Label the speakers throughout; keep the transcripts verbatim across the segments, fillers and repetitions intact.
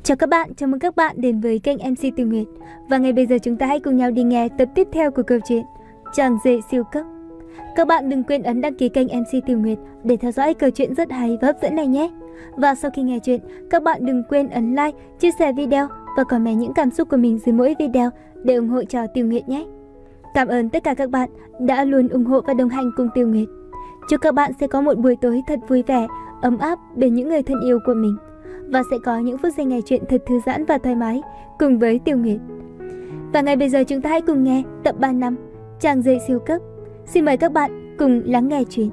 Speaker 1: Chào các bạn, chào mừng các bạn đến với kênh em xê Tiểu Nguyệt. Và ngay bây giờ chúng ta hãy cùng nhau đi nghe tập tiếp theo của câu chuyện Chàng rể siêu cấp. Các bạn đừng quên ấn đăng ký kênh em xê Tiểu Nguyệt để theo dõi câu chuyện rất hay và hấp dẫn này nhé. Và sau khi nghe chuyện, các bạn đừng quên ấn like, chia sẻ video và comment những cảm xúc của mình dưới mỗi video để ủng hộ cho Tiểu Nguyệt nhé. Cảm ơn tất cả các bạn đã luôn ủng hộ và đồng hành cùng Tiểu Nguyệt. Chúc các bạn sẽ có một buổi tối thật vui vẻ, ấm áp bên những người thân yêu của mình. Và sẽ có những phút giây nghe chuyện thật thư giãn và thoải mái cùng với Tiểu Nguyệt. Và ngay bây giờ chúng ta hãy cùng nghe tập ba năm Chàng rể siêu cấp. Xin mời các bạn cùng lắng nghe chuyện.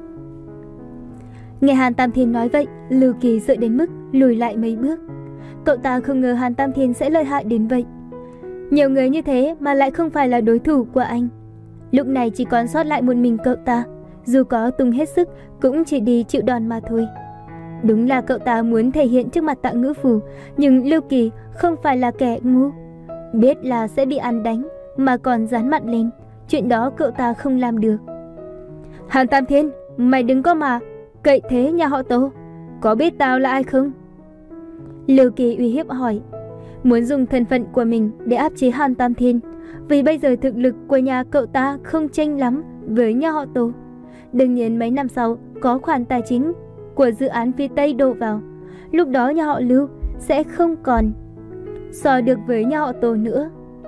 Speaker 1: Nghe Hàn Tam Thiên nói vậy, Lưu Kỳ sợ đến mức lùi lại mấy bước. Cậu ta không ngờ Hàn Tam Thiên sẽ lợi hại đến vậy. Nhiều người như thế mà lại không phải là đối thủ của anh. Lúc này chỉ còn sót lại một mình cậu ta, dù có tung hết sức cũng chỉ đi chịu đòn mà thôi. Đúng là cậu ta muốn thể hiện trước mặt Tạ Ngữ Phù, nhưng Lưu Kỳ không phải là kẻ ngu. Biết là sẽ bị ăn đánh mà còn dán mặt lên, chuyện đó cậu ta không làm được. Hàn Tam Thiên, mày đừng có mà cậy thế nhà họ Tô, có biết tao là ai không? Lưu Kỳ uy hiếp hỏi, muốn dùng thân phận của mình để áp chế Hàn Tam Thiên, vì bây giờ thực lực của nhà cậu ta không chênh lắm với nhà họ Tô. Đương nhiên mấy năm sau có khoản tài chính của dự án phía Tây đổ vào, lúc đó nhà họ Lưu sẽ không còn so được với nhà họ Tô nữa.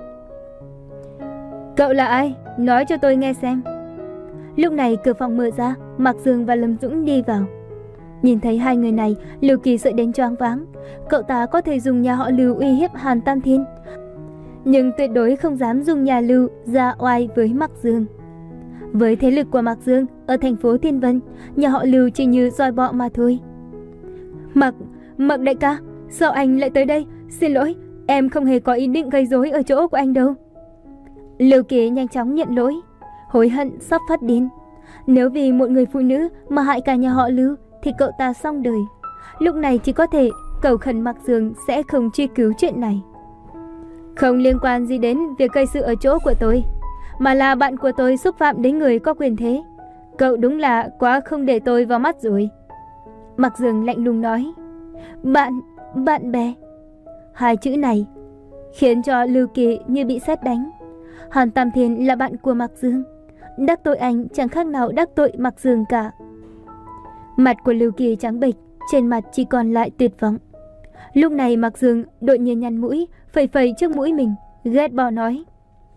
Speaker 1: Cậu là ai? Nói cho tôi nghe xem. Lúc này cửa phòng mở ra, Mạc Dương và Lâm Dũng đi vào. Nhìn thấy hai người này, Lưu Kỳ sợ đến choáng váng. Cậu ta có thể dùng nhà họ Lưu uy hiếp Hàn Tam Thiên, nhưng tuyệt đối không dám dùng nhà Lưu ra oai với Mạc Dương. Với thế lực của Mạc Dương ở thành phố Thiên Vân, nhà họ Lưu chỉ như roi bọ mà thôi. Mạc, Mạc đại ca, sao anh lại tới đây? Xin lỗi, em không hề có ý định gây rối ở chỗ của anh đâu. Lưu Kỳ nhanh chóng nhận lỗi, hối hận sắp phát điên. Nếu vì một người phụ nữ mà hại cả nhà họ Lưu thì cậu ta xong đời. Lúc này chỉ có thể cầu khẩn Mạc Dương sẽ không truy cứu chuyện này. Không liên quan gì đến việc gây sự ở chỗ của tôi, mà là bạn của tôi xúc phạm đến người có quyền thế. Cậu đúng là quá không để tôi vào mắt rồi. Mạc Dương lạnh lùng nói. Bạn, bạn bè. Hai chữ này khiến cho Lưu Kỳ như bị sét đánh. Hàn Tam Thiên là bạn của Mạc Dương, đắc tội anh chẳng khác nào đắc tội Mạc Dương cả. Mặt của Lưu Kỳ trắng bệch, trên mặt chỉ còn lại tuyệt vọng. Lúc này Mạc Dương đột nhiên nhăn mũi, phẩy phẩy trước mũi mình, ghét bỏ nói.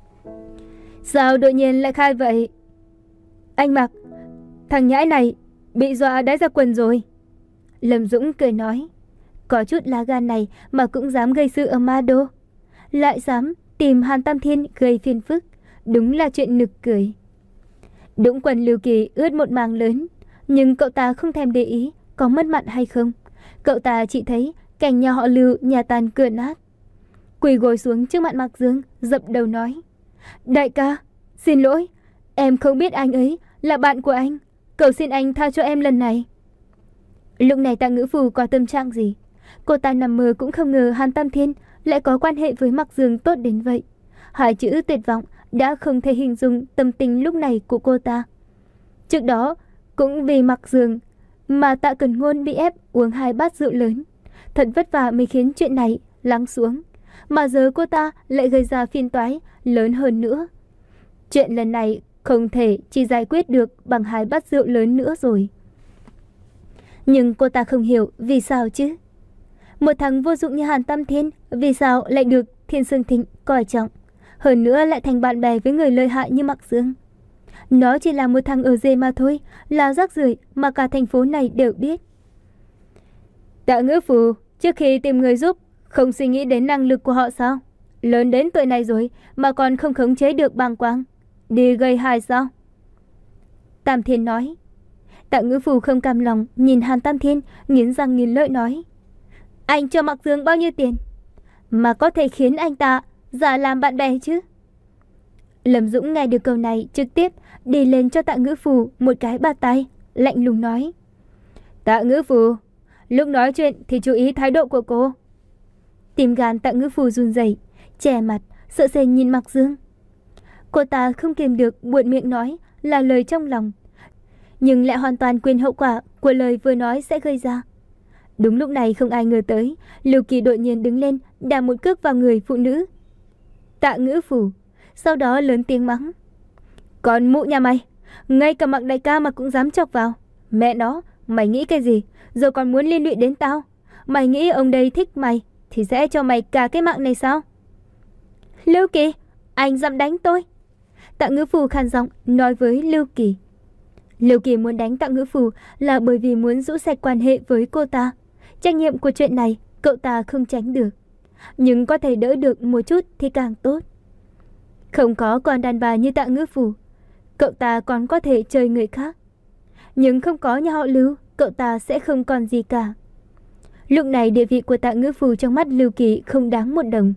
Speaker 1: Sao đột nhiên lại khai vậy? Anh Mạc, thằng nhãi này bị dọa đáy ra quần rồi. Lâm Dũng cười nói, có chút lá gan này mà cũng dám gây sự ở Ma Đô, lại dám tìm Hàn Tam Thiên gây phiền phức, đúng là chuyện nực cười. Đũng quần Lưu Kỳ ướt một mảng lớn, nhưng cậu ta không thèm để ý có mất mặt hay không. Cậu ta chỉ thấy cảnh nhà họ Lưu nhà tàn cửa nát. Quỳ gối xuống trước mặt Mạc Dương, dập đầu nói, đại ca, xin lỗi, em không biết anh ấy là bạn của anh, cầu xin anh tha cho em lần này. Lúc này Tạ Ngữ Phù có tâm trạng gì? Cô ta nằm mơ cũng không ngờ Hàn Tam Thiên lại có quan hệ với Mạc Dương tốt đến vậy. Hai chữ tuyệt vọng đã không thể hình dung tâm tình lúc này của cô ta. Trước đó cũng vì Mạc Dương mà Tạ Cẩn Ngôn bị ép uống hai bát rượu lớn, thật vất vả mới khiến chuyện này lắng xuống, mà giờ cô ta lại gây ra phiền toái lớn hơn nữa. Chuyện lần này không thể chỉ giải quyết được bằng hai bát rượu lớn nữa rồi. Nhưng cô ta không hiểu vì sao chứ. Một thằng vô dụng như Hàn Tam Thiên vì sao lại được Thiên Sương Thịnh coi trọng, hơn nữa lại thành bạn bè với người lợi hại như Mạc Dương. Nó chỉ là một thằng ở dê mà thôi, là rác rưởi mà cả thành phố này đều biết. Tạ Ngữ Phù, trước khi tìm người giúp, không suy nghĩ đến năng lực của họ sao? Lớn đến tuổi này rồi mà còn không khống chế được bàng quang, đi gây hại sao? Tam Thiên nói. Tạ Ngữ Phù không cam lòng nhìn Hàn Tam Thiên, nghiến răng nghiến lợi nói, anh cho Mạc Dương bao nhiêu tiền mà có thể khiến anh ta giả làm bạn bè chứ? Lâm Dũng nghe được câu này trực tiếp đi lên cho Tạ Ngữ Phù một cái bạt tay, lạnh lùng nói, Tạ Ngữ Phù, lúc nói chuyện thì chú ý thái độ của cô. Tim gan Tạ Ngữ Phù run rẩy, che mặt, sợ sệt nhìn Mạc Dương. Cô ta không kiềm được buột miệng nói là lời trong lòng, nhưng lại hoàn toàn quên hậu quả của lời vừa nói sẽ gây ra. Đúng lúc này không ai ngờ tới, Lưu Kỳ đột nhiên đứng lên, đạp một cước vào người phụ nữ. Tạ Ngữ Phủ, sau đó lớn tiếng mắng. Còn mụ nhà mày, ngay cả Mạc đại ca mà cũng dám chọc vào. Mẹ nó, mày nghĩ cái gì, rồi còn muốn liên lụy đến tao? Mày nghĩ ông đây thích mày thì sẽ cho mày cả cái mạng này sao? Lưu Kỳ, anh dám đánh tôi? Tạ Ngữ Phủ khàn giọng nói với Lưu Kỳ. Lưu Kỳ muốn đánh Tạ Ngữ Phủ là bởi vì muốn rũ sạch quan hệ với cô ta. Trách nhiệm của chuyện này cậu ta không tránh được, nhưng có thể đỡ được một chút thì càng tốt. Không có con đàn bà như Tạ Ngữ Phủ, cậu ta còn có thể chơi người khác. Nhưng không có nhà họ Lưu, cậu ta sẽ không còn gì cả. Lúc này địa vị của Tạ Ngữ Phủ trong mắt Lưu Kỳ không đáng một đồng.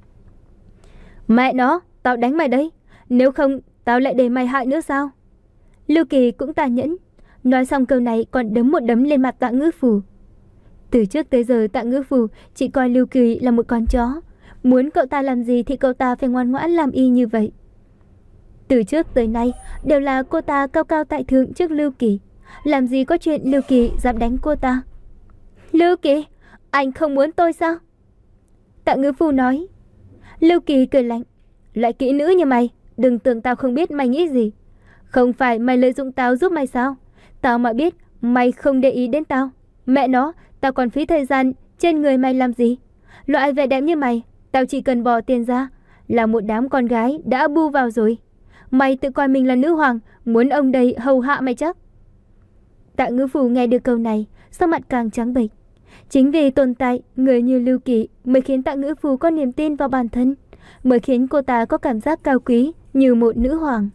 Speaker 1: Mẹ nó, tao đánh mày đấy, nếu không tao lại để mày hại nữa sao? Lưu Kỳ cũng tàn nhẫn, nói xong câu này còn đấm một đấm lên mặt Tạ Ngữ Phủ. Từ trước tới giờ Tạ Ngữ Phủ chỉ coi Lưu Kỳ là một con chó, muốn cậu ta làm gì thì cậu ta phải ngoan ngoãn làm y như vậy. Từ trước tới nay đều là cô ta cao cao tại thượng trước Lưu Kỳ, làm gì có chuyện Lưu Kỳ dám đánh cô ta. Lưu Kỳ, anh không muốn tôi sao? Tạ Ngữ Phủ nói. Lưu Kỳ cười lạnh. Loại kỹ nữ như mày, đừng tưởng tao không biết mày nghĩ gì. Không phải mày lợi dụng tao giúp mày sao? Tao mà biết mày không để ý đến tao, mẹ nó, tao còn phí thời gian trên người mày làm gì? Loại vẻ đẹp như mày, tao chỉ cần bỏ tiền ra là một đám con gái đã bu vào rồi. Mày tự coi mình là nữ hoàng, muốn ông đây hầu hạ mày chắc? Tạ Ngữ Phủ nghe được câu này, sắc mặt càng trắng bệch. Chính vì tồn tại người như Lưu Kỳ mới khiến Tạ Ngữ Phủ có niềm tin vào bản thân, mới khiến cô ta có cảm giác cao quý như một nữ hoàng.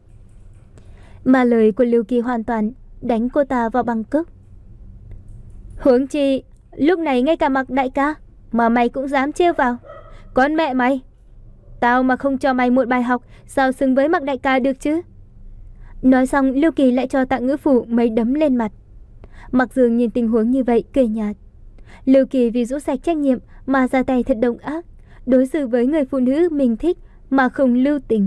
Speaker 1: Mà lời của Lưu Kỳ hoàn toàn đánh cô ta vào băng cước. Huống chi, lúc này ngay cả Mạc đại ca mà mày cũng dám trêu vào. Con mẹ mày, tao mà không cho mày một bài học, sao xứng với Mạc đại ca được chứ? Nói xong Lưu Kỳ lại cho Tạ Ngữ Phủ mấy đấm lên mặt. Mạc Dương nhìn tình huống như vậy cười nhạt. Lưu Kỳ vì rũ sạch trách nhiệm mà ra tay thật độc ác, đối xử với người phụ nữ mình thích mà không lưu tình.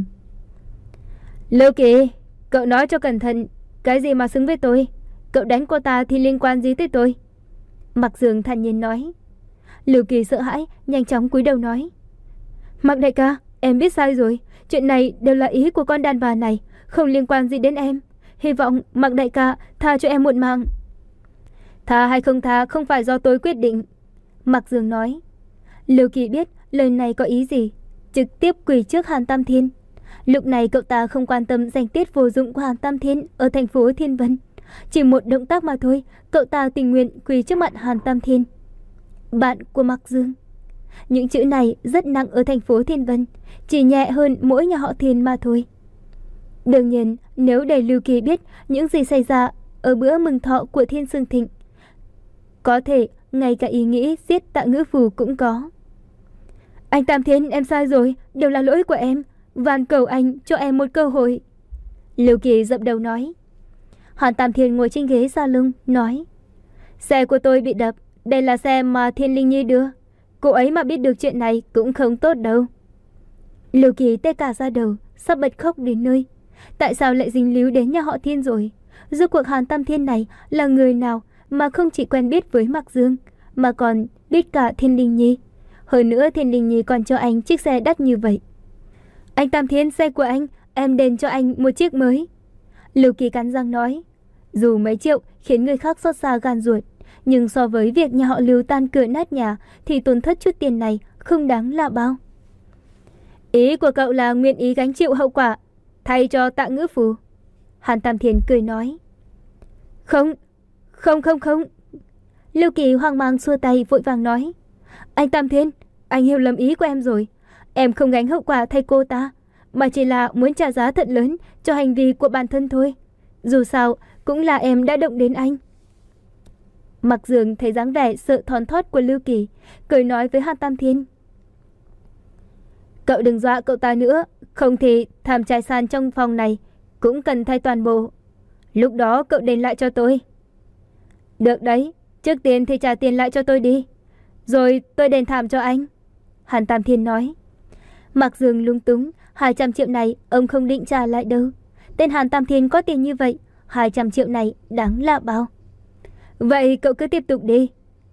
Speaker 1: Lưu Kỳ, cậu nói cho cẩn thận, cái gì mà xứng với tôi? Cậu đánh cô ta thì liên quan gì tới tôi? Mạc Dương thản nhiên nói. Lưu Kỳ sợ hãi, nhanh chóng cúi đầu nói. Mạc đại ca, em biết sai rồi. Chuyện này đều là ý của con đàn bà này, không liên quan gì đến em. Hy vọng Mạc đại ca tha cho em một mạng. Tha hay không tha không phải do tôi quyết định, Mạc Dương nói. Lưu Kỳ biết lời này có ý gì, trực tiếp quỳ trước Hàn Tam Thiên. Lúc này cậu ta không quan tâm danh tiết vô dụng của Hàn Tam Thiên ở thành phố Thiên Vân. Chỉ một động tác mà thôi, cậu ta tình nguyện quỳ trước mặt Hàn Tam Thiên. Bạn của Mạc Dương. Những chữ này rất nặng ở thành phố Thiên Vân, chỉ nhẹ hơn mỗi nhà họ Thiên mà thôi. Đương nhiên, nếu để Lưu Kỳ biết những gì xảy ra ở bữa mừng thọ của Thiên Sương Thịnh, có thể ngay cả ý nghĩ giết Tạ Ngữ Phủ cũng có. Anh Tam Thiên, em sai rồi, đều là lỗi của em. Van cầu anh cho em một cơ hội. Lưu Kỳ dập đầu nói. Hàn Tam Thiên ngồi trên ghế salon nói. Xe của tôi bị đập, đây là xe mà Thiên Linh Nhi đưa. Cô ấy mà biết được chuyện này cũng không tốt đâu. Lưu Kỳ tê cả da đầu, sắp bật khóc đến nơi. Tại sao lại dính líu đến nhà họ Thiên rồi? Rốt cuộc Hàn Tam Thiên này là người nào mà không chỉ quen biết với Mạc Dương, mà còn biết cả Thiên Linh Nhi. Hơn nữa Thiên Linh Nhi còn cho anh chiếc xe đắt như vậy. Anh Tam Thiên, xe của anh, em đền cho anh một chiếc mới. Lưu Kỳ cắn răng nói. Dù mấy triệu khiến người khác xót xa gan ruột, nhưng so với việc nhà họ Lưu tan cửa nát nhà thì tổn thất chút tiền này không đáng là bao. Ý của cậu là nguyện ý gánh chịu hậu quả thay cho Tạ Ngữ Phủ? Hàn Tam Thiên cười nói. Không, không không không. Lưu Kỳ hoang mang xua tay vội vàng nói. Anh Tam Thiên, anh hiểu lầm ý của em rồi. Em không gánh hậu quả thay cô ta, mà chỉ là muốn trả giá thật lớn cho hành vi của bản thân thôi. Dù sao cũng là em đã động đến anh. Mạc Dương thấy dáng vẻ sợ thon thót của Lưu Kỳ, cười nói với Hàn Tam Thiên. Cậu đừng dọa cậu ta nữa, không thì thảm trải sàn trong phòng này cũng cần thay toàn bộ. Lúc đó cậu đền lại cho tôi. Được đấy, trước tiên thì trả tiền lại cho tôi đi, rồi tôi đền thảm cho anh, Hàn Tam Thiên nói. Mạc Dương lung túng, hai trăm triệu này ông không định trả lại đâu. Tên Hàn Tam Thiên có tiền như vậy, hai trăm triệu này đáng là bao. Vậy cậu cứ tiếp tục đi,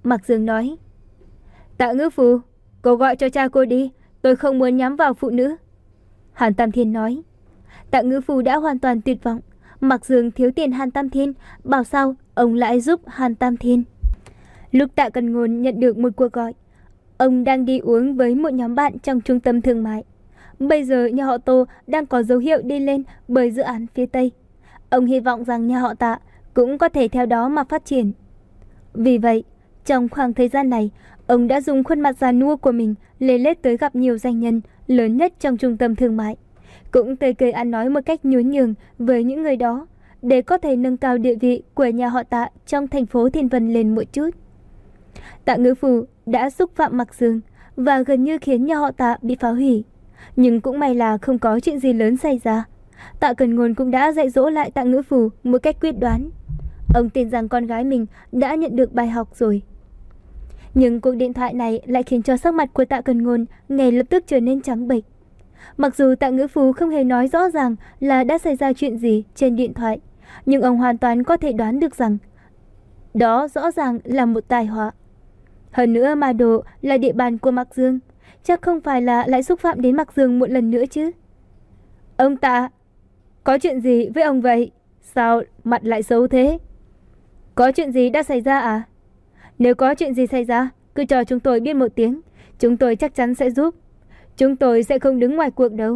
Speaker 1: Mạc Dương nói. Tạ Ngữ Phù, cô gọi cho cha cô đi, tôi không muốn nhắm vào phụ nữ. Hàn Tam Thiên nói. Tạ Ngữ Phù đã hoàn toàn tuyệt vọng. Mạc Dương thiếu tiền Hàn Tam Thiên, bảo sao ông lại giúp Hàn Tam Thiên. Lúc Tạ Cần Ngôn nhận được một cuộc gọi, ông đang đi uống với một nhóm bạn trong trung tâm thương mại. Bây giờ nhà họ Tô đang có dấu hiệu đi lên bởi dự án phía Tây. Ông hy vọng rằng nhà họ Tạ cũng có thể theo đó mà phát triển. Vì vậy, trong khoảng thời gian này, ông đã dùng khuôn mặt già nua của mình lê lết tới gặp nhiều doanh nhân lớn nhất trong trung tâm thương mại. Cũng tươi cười ăn nói một cách nhún nhường với những người đó để có thể nâng cao địa vị của nhà họ Tạ trong thành phố Thiên Vân lên một chút. Tạ Ngữ Phù đã xúc phạm Mạc Dương và gần như khiến nhà họ Tạ bị phá hủy. Nhưng cũng may là không có chuyện gì lớn xảy ra. Tạ Cần Ngôn cũng đã dạy dỗ lại Tạ Ngữ Phù một cách quyết đoán. Ông tin rằng con gái mình đã nhận được bài học rồi. Nhưng cuộc điện thoại này lại khiến cho sắc mặt của Tạ Cần Ngôn ngay lập tức trở nên trắng bệch. Mặc dù Tạ Ngữ Phù không hề nói rõ ràng là đã xảy ra chuyện gì trên điện thoại, nhưng ông hoàn toàn có thể đoán được rằng đó rõ ràng là một tai họa. Hơn nữa Ma Đô là địa bàn của Mạc Dương, chắc không phải là lại xúc phạm đến Mạc Dương một lần nữa chứ. Ông Tạ, có chuyện gì với ông vậy? Sao mặt lại xấu thế? Có chuyện gì đã xảy ra à? Nếu có chuyện gì xảy ra, cứ cho chúng tôi biết một tiếng, chúng tôi chắc chắn sẽ giúp. Chúng tôi sẽ không đứng ngoài cuộc đâu.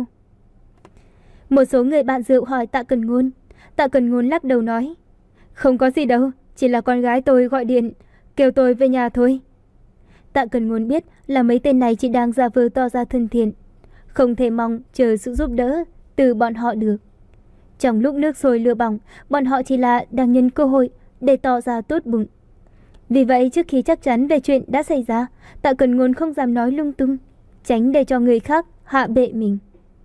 Speaker 1: Một số người bạn rượu hỏi Tạ Cần Ngôn. Tạ Cần Ngôn lắc đầu nói, không có gì đâu, chỉ là con gái tôi gọi điện kêu tôi về nhà thôi. Tạ Cần Ngôn biết là mấy tên này chỉ đang giả vờ tỏ ra thân thiện, không thể mong chờ sự giúp đỡ từ bọn họ được. Trong lúc nước sôi lửa bỏng, bọn họ chỉ là đang nhân cơ hội để tỏ ra tốt bụng. Vì vậy trước khi chắc chắn về chuyện đã xảy ra, Tạ Cần Ngôn không dám nói lung tung, tránh để cho người khác hạ bệ mình.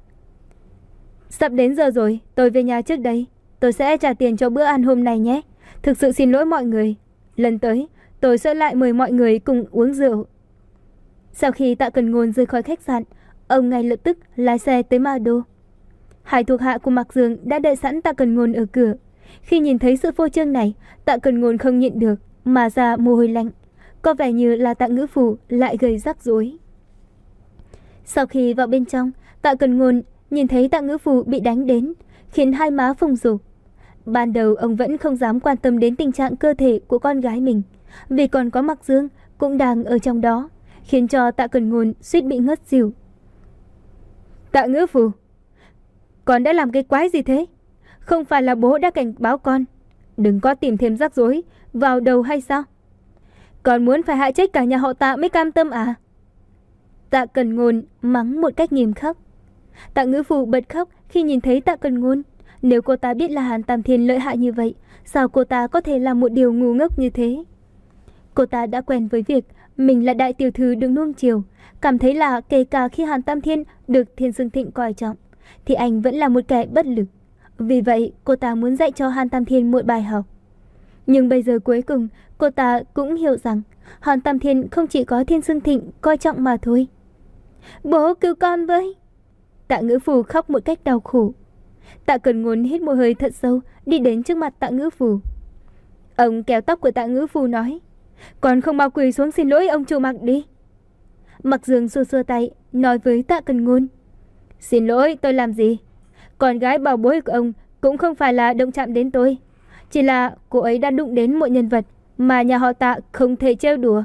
Speaker 1: Sắp đến giờ rồi, tôi về nhà trước đây. Tôi sẽ trả tiền cho bữa ăn hôm nay nhé. Thực sự xin lỗi mọi người. Lần tới, tôi sẽ lại mời mọi người cùng uống rượu. Sau khi Tạ Cần Ngôn rời khỏi khách sạn, ông ngay lập tức lái xe tới Ma Đô. Hai thuộc hạ của Mạc Dương đã đợi sẵn Tạ Cần Ngôn ở cửa. Khi nhìn thấy sự phô trương này, Tạ Cần Ngôn không nhịn được mà ra mồ hôi lạnh. Có vẻ như là Tạ Ngữ Phù lại gây rắc rối. Sau khi vào bên trong, Tạ Cần Ngôn nhìn thấy Tạ Ngữ Phù bị đánh đến, khiến hai má phồng rộp. Ban đầu ông vẫn không dám quan tâm đến tình trạng cơ thể của con gái mình, vì còn có Mạc Dương cũng đang ở trong đó, khiến cho Tạ Cần Ngôn suýt bị ngất xỉu. Tạ Ngữ Phù, con đã làm cái quái gì thế? Không phải là bố đã cảnh báo con đừng có tìm thêm rắc rối vào đầu hay sao? Con muốn phải hại chết cả nhà họ Tạ mới cam tâm à? Tạ Cần Ngôn mắng một cách nghiêm khắc. Tạ Ngữ Phù bật khóc khi nhìn thấy Tạ Cần Ngôn. Nếu cô ta biết là Hàn Tam Thiên lợi hại như vậy, sao cô ta có thể làm một điều ngu ngốc như thế? Cô ta đã quen với việc mình là đại tiểu thư được nuông chiều, cảm thấy là kể cả khi Hàn Tam Thiên được Thiên Dương Thịnh coi trọng, thì anh vẫn là một kẻ bất lực. Vì vậy, cô ta muốn dạy cho Hàn Tam Thiên một bài học. Nhưng bây giờ cuối cùng, cô ta cũng hiểu rằng Hàn Tam Thiên không chỉ có Thiên Dương Thịnh coi trọng mà thôi. Bố cứu con với! Tạ Ngữ Phù khóc một cách đau khổ. Tạ Cần Ngôn hít một hơi thật sâu, đi đến trước mặt Tạ Ngữ Phù. Ông kéo tóc của Tạ Ngữ Phù nói, con không mau quỳ xuống xin lỗi ông chủ Mạc đi. Mạc Dương xua xua tay, nói với Tạ Cần Ngôn, xin lỗi tôi làm gì? Con gái bảo bối của ông cũng không phải là động chạm đến tôi, chỉ là cô ấy đã đụng đến một nhân vật mà nhà họ Tạ không thể trêu đùa.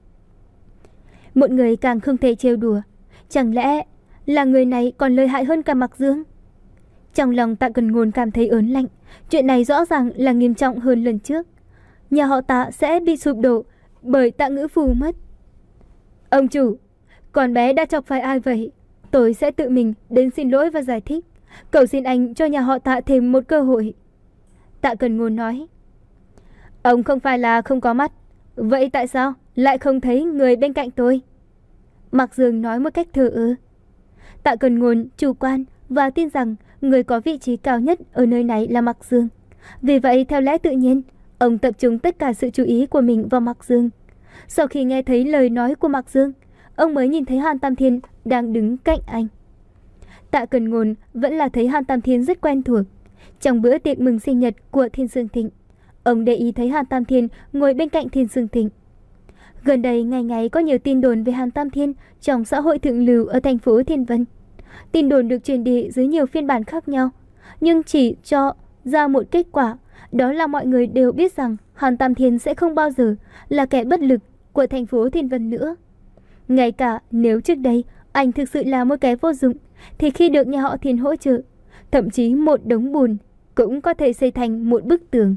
Speaker 1: Một người càng không thể trêu đùa, chẳng lẽ là người này còn lợi hại hơn cả Mạc Dương? Trong lòng Tạ Cần Ngôn cảm thấy ớn lạnh. Chuyện này rõ ràng là nghiêm trọng hơn lần trước. Nhà họ Tạ sẽ bị sụp đổ bởi Tạ Ngữ Phù mất. Ông chủ, con bé đã chọc phải ai vậy? Tôi sẽ tự mình đến xin lỗi và giải thích. Cầu xin anh cho nhà họ Tạ thêm một cơ hội. Tạ Cần Ngôn nói. Ông không phải là không có mắt, vậy tại sao lại không thấy người bên cạnh tôi? Mạc Dương nói một cách thờ ơ. Tạ Cần Ngôn chủ quan và tin rằng người có vị trí cao nhất ở nơi này là Mạc Dương. Vì vậy theo lẽ tự nhiên, ông tập trung tất cả sự chú ý của mình vào Mạc Dương. Sau khi nghe thấy lời nói của Mạc Dương, ông mới nhìn thấy Hàn Tam Thiên đang đứng cạnh anh. Tạ Cần Ngôn vẫn là thấy Hàn Tam Thiên rất quen thuộc. Trong bữa tiệc mừng sinh nhật của Thiên Dương Thịnh, ông để ý thấy Hàn Tam Thiên ngồi bên cạnh Thiên Dương Thịnh. Gần đây ngày ngày có nhiều tin đồn về Hàn Tam Thiên trong xã hội thượng lưu ở thành phố Thiên Vân. Tin đồn được truyền đi dưới nhiều phiên bản khác nhau, nhưng chỉ cho ra một kết quả, đó là mọi người đều biết rằng Hàn Tam Thiên sẽ không bao giờ là kẻ bất lực của thành phố Thiên Vân nữa. Ngay cả nếu trước đây anh thực sự là một kẻ vô dụng, thì khi được nhà họ Thiên hỗ trợ, thậm chí một đống bùn cũng có thể xây thành một bức tường.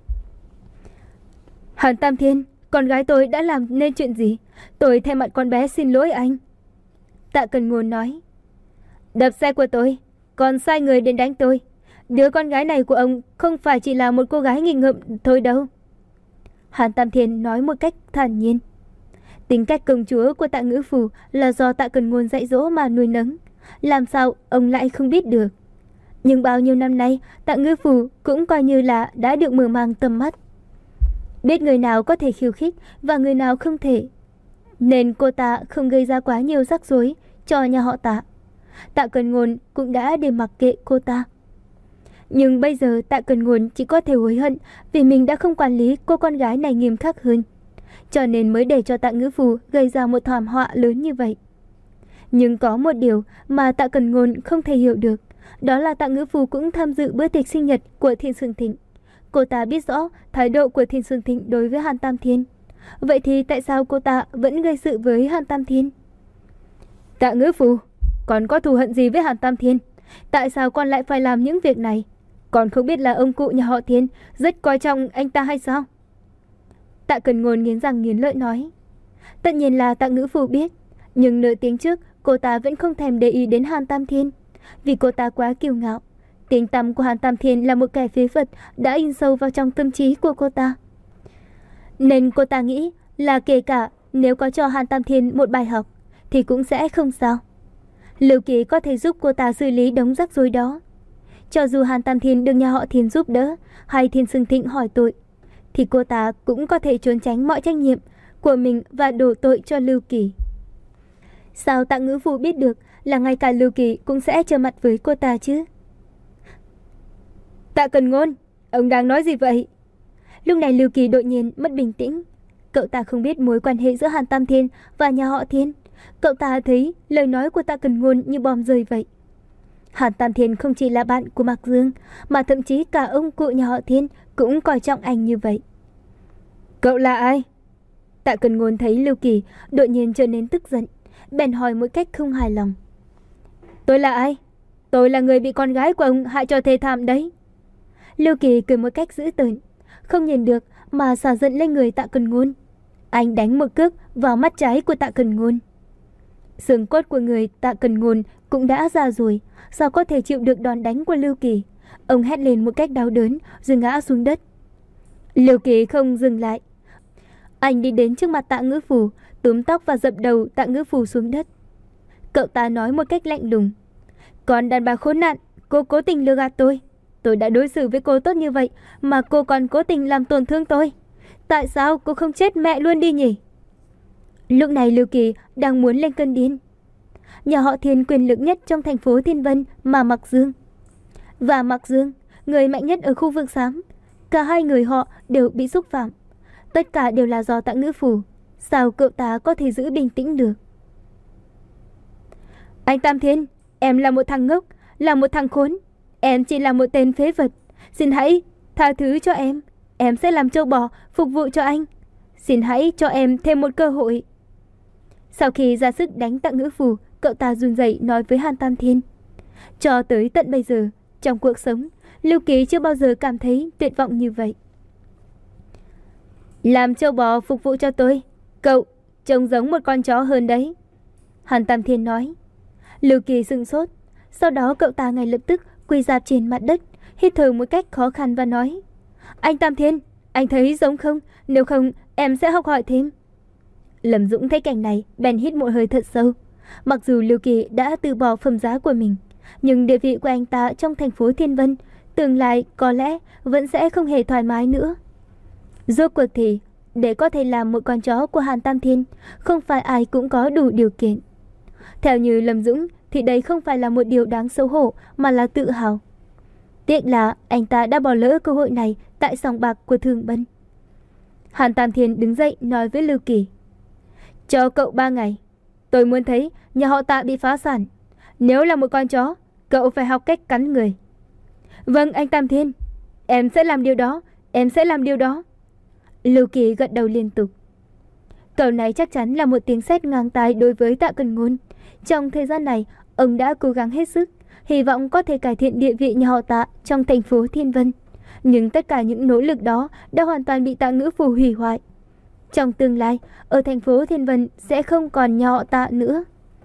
Speaker 1: Hàn Tam Thiên, con gái tôi đã làm nên chuyện gì? Tôi thay mặt con bé xin lỗi anh. Tạ Cần Ngôn nói. Đập xe của tôi, còn sai người đến đánh tôi. Đứa con gái này của ông không phải chỉ là một cô gái nghịch ngợm thôi đâu. Hàn Tam Thiên nói một cách thản nhiên. Tính cách công chúa của Tạ Ngữ Phù là do Tạ Cần Ngôn dạy dỗ mà nuôi nấng, làm sao ông lại không biết được. Nhưng bao nhiêu năm nay, Tạ Ngữ Phù cũng coi như là đã được mở mang tầm mắt, biết người nào có thể khiêu khích và người nào không thể, nên cô ta không gây ra quá nhiều rắc rối cho nhà họ Tạ. Tạ Cần Ngôn cũng đã để mặc kệ cô ta. Nhưng bây giờ Tạ Cần Ngôn chỉ có thể hối hận vì mình đã không quản lý cô con gái này nghiêm khắc hơn, cho nên mới để cho Tạ Ngữ Phù gây ra một thảm họa lớn như vậy. Nhưng có một điều mà Tạ Cần Ngôn không thể hiểu được, đó là Tạ Ngữ Phù cũng tham dự bữa tiệc sinh nhật của Thiên Sương Thịnh. Cô ta biết rõ thái độ của Thiên Sương Thịnh đối với Hàn Tam Thiên. Vậy thì tại sao cô ta vẫn gây sự với Hàn Tam Thiên? Tạ Ngữ Phù, còn có thù hận gì với Hàn Tam Thiên? Tại sao con lại phải làm những việc này? Còn không biết là ông cụ nhà họ Thiên rất coi trọng anh ta hay sao? Tạ Cần Ngôn nghiến răng nghiến lợi nói. Tất nhiên là Tạ Ngữ Phù biết, nhưng nửa tiếng trước cô ta vẫn không thèm để ý đến Hàn Tam Thiên, vì cô ta quá kiêu ngạo. Tiếng tăm của Hàn Tam Thiên là một kẻ phế vật đã in sâu vào trong tâm trí của cô ta. Nên cô ta nghĩ là kể cả nếu có cho Hàn Tam Thiên một bài học thì cũng sẽ không sao. Lưu Kỳ có thể giúp cô ta xử lý đống rắc rối đó. Cho dù Hàn Tam Thiên được nhà họ Thiên giúp đỡ hay Thiên Sương Thịnh hỏi tội, thì cô ta cũng có thể trốn tránh mọi trách nhiệm của mình và đổ tội cho Lưu Kỳ. Sao Tạ Ngữ Phù biết được là ngay cả Lưu Kỳ cũng sẽ trở mặt với cô ta chứ? Tạ Cần Ngôn, ông đang nói gì vậy? Lúc này Lưu Kỳ đột nhiên mất bình tĩnh. Cậu ta không biết mối quan hệ giữa Hàn Tam Thiên và nhà họ Thiên. Cậu ta thấy lời nói của Tạ Cần Ngôn như bom rơi vậy. Hàn Tam Thiên không chỉ là bạn của Mạc Dương, mà thậm chí cả ông cụ nhà họ Thiên cũng coi trọng anh như vậy. Cậu là ai? Tạ Cần Ngôn thấy Lưu Kỳ đột nhiên trở nên tức giận, bèn hỏi một cách không hài lòng. Tôi là ai? Tôi là người bị con gái của ông hại cho thê thảm đấy. Lưu Kỳ cười một cách dữ tợn, không nhìn được mà xả giận lên người Tạ Cần Ngôn. Anh đánh một cước vào mắt trái của Tạ Cần Ngôn. Xương cốt của người Tạ Cần Ngôn cũng đã già rồi, sao có thể chịu được đòn đánh của Lưu Kỳ? Ông hét lên một cách đau đớn rồi ngã xuống đất. Lưu Kỳ không dừng lại. Anh đi đến trước mặt Tạ Ngữ Phù, túm tóc và dập đầu Tạ Ngữ Phù xuống đất. Cậu ta nói một cách lạnh lùng. Con đàn bà khốn nạn, cô cố tình lừa gạt tôi. Tôi đã đối xử với cô tốt như vậy mà cô còn cố tình làm tổn thương tôi. Tại sao cô không chết mẹ luôn đi nhỉ? Lúc này Lưu Kỳ đang muốn lên cơn điên. Nhà họ Thiên quyền lực nhất trong thành phố Thiên Vân mà Mạc Dương. Và Mạc Dương, người mạnh nhất ở khu vực xám. Cả hai người họ đều bị xúc phạm. Tất cả đều là do Tạ Ngữ Phù. Sao cậu ta có thể giữ bình tĩnh được? Anh Tam Thiên, em là một thằng ngốc, là một thằng khốn. Em chỉ là một tên phế vật. Xin hãy tha thứ cho em. Em sẽ làm trâu bò phục vụ cho anh. Xin hãy cho em thêm một cơ hội. Sau khi ra sức đánh Tạ Ngữ Phù, cậu ta run rẩy nói với Hàn Tam Thiên. Cho tới tận bây giờ, trong cuộc sống, Lưu Kỳ chưa bao giờ cảm thấy tuyệt vọng như vậy. Làm trâu bò phục vụ cho tôi, cậu trông giống một con chó hơn đấy. Hàn Tam Thiên nói. Lưu Kỳ sững sốt. Sau đó cậu ta ngay lập tức quỳ rạp trên mặt đất, hít thở một cách khó khăn và nói. Anh Tam Thiên, anh thấy giống không? Nếu không, em sẽ học hỏi thêm. Lâm Dũng thấy cảnh này, bèn hít một hơi thật sâu. Mặc dù Lưu Kỳ đã từ bỏ phẩm giá của mình, nhưng địa vị của anh ta trong thành phố Thiên Vân tương lai có lẽ vẫn sẽ không hề thoải mái nữa. Rốt cuộc thì, để có thể làm một con chó của Hàn Tam Thiên, không phải ai cũng có đủ điều kiện. Theo như Lâm Dũng thì đây không phải là một điều đáng xấu hổ mà là tự hào. Tiếc là anh ta đã bỏ lỡ cơ hội này tại sòng bạc của Thường Bân. Hàn Tam Thiên đứng dậy nói với Lưu Kỳ. Cho cậu ba ngày. Tôi muốn thấy nhà họ Tạ bị phá sản. Nếu là một con chó, cậu phải học cách cắn người. Vâng anh Tam Thiên, em sẽ làm điều đó, em sẽ làm điều đó. Lưu Kỳ gật đầu liên tục. Câu này chắc chắn là một tiếng sét ngang tai đối với Tạ Cần Ngôn. Trong thời gian này, ông đã cố gắng hết sức, hy vọng có thể cải thiện địa vị nhà họ Tạ trong thành phố Thiên Vân. Nhưng tất cả những nỗ lực đó đã hoàn toàn bị Tạ Ngữ Phù hủy hoại. Trong tương lai, ở thành phố Thiên Vân sẽ không còn nhà họ Tạ nữa.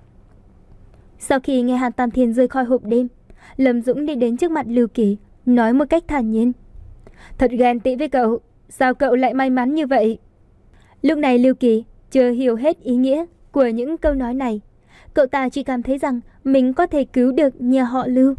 Speaker 1: Sau khi nghe Hàn Tam Thiên rời khỏi hộp đêm, Lâm Dũng đi đến trước mặt Lưu Kỳ, nói một cách thản nhiên. Thật ghen tị với cậu, sao cậu lại may mắn như vậy? Lúc này Lưu Kỳ chưa hiểu hết ý nghĩa của những câu nói này. Cậu ta chỉ cảm thấy rằng mình có thể cứu được nhà họ Lưu.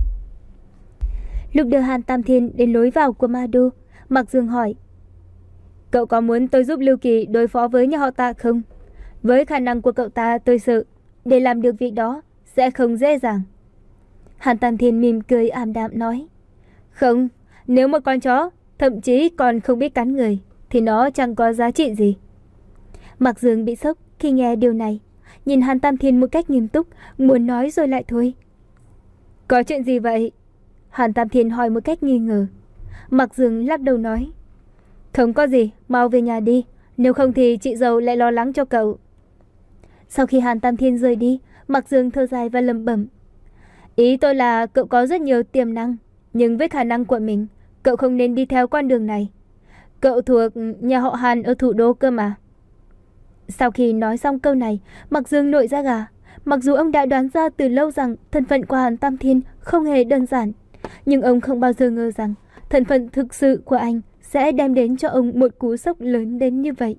Speaker 1: Lúc đưa Hàn Tam Thiên đến lối vào của Ma Đô, Mạc Dương hỏi. Cậu có muốn tôi giúp Lưu Kỳ đối phó với nhà họ Tạ không? Với khả năng của cậu ta, tôi sợ để làm được việc đó sẽ không dễ dàng. Hàn Tam Thiên mỉm cười ảm đạm nói. Không, nếu một con chó thậm chí còn không biết cắn người thì nó chẳng có giá trị gì. Mạc Dương bị sốc khi nghe điều này, nhìn Hàn Tam Thiên một cách nghiêm túc, muốn nói rồi lại thôi. Có chuyện gì vậy? Hàn Tam Thiên hỏi một cách nghi ngờ. Mạc Dương lắc đầu nói. Không có gì, mau về nhà đi, nếu không thì chị dâu lại lo lắng cho cậu. Sau khi Hàn Tam Thiên rời đi, Mạc Dương thở dài và lẩm bẩm. Ý tôi là cậu có rất nhiều tiềm năng, nhưng với khả năng của mình, cậu không nên đi theo con đường này. Cậu thuộc nhà họ Hàn ở thủ đô cơ mà. Sau khi nói xong câu này, Mạc Dương nổi da gà. Mặc dù ông đã đoán ra từ lâu rằng thân phận của Hàn Tam Thiên không hề đơn giản, nhưng ông không bao giờ ngờ rằng thân phận thực sự của anh sẽ đem đến cho ông một cú sốc lớn đến như vậy.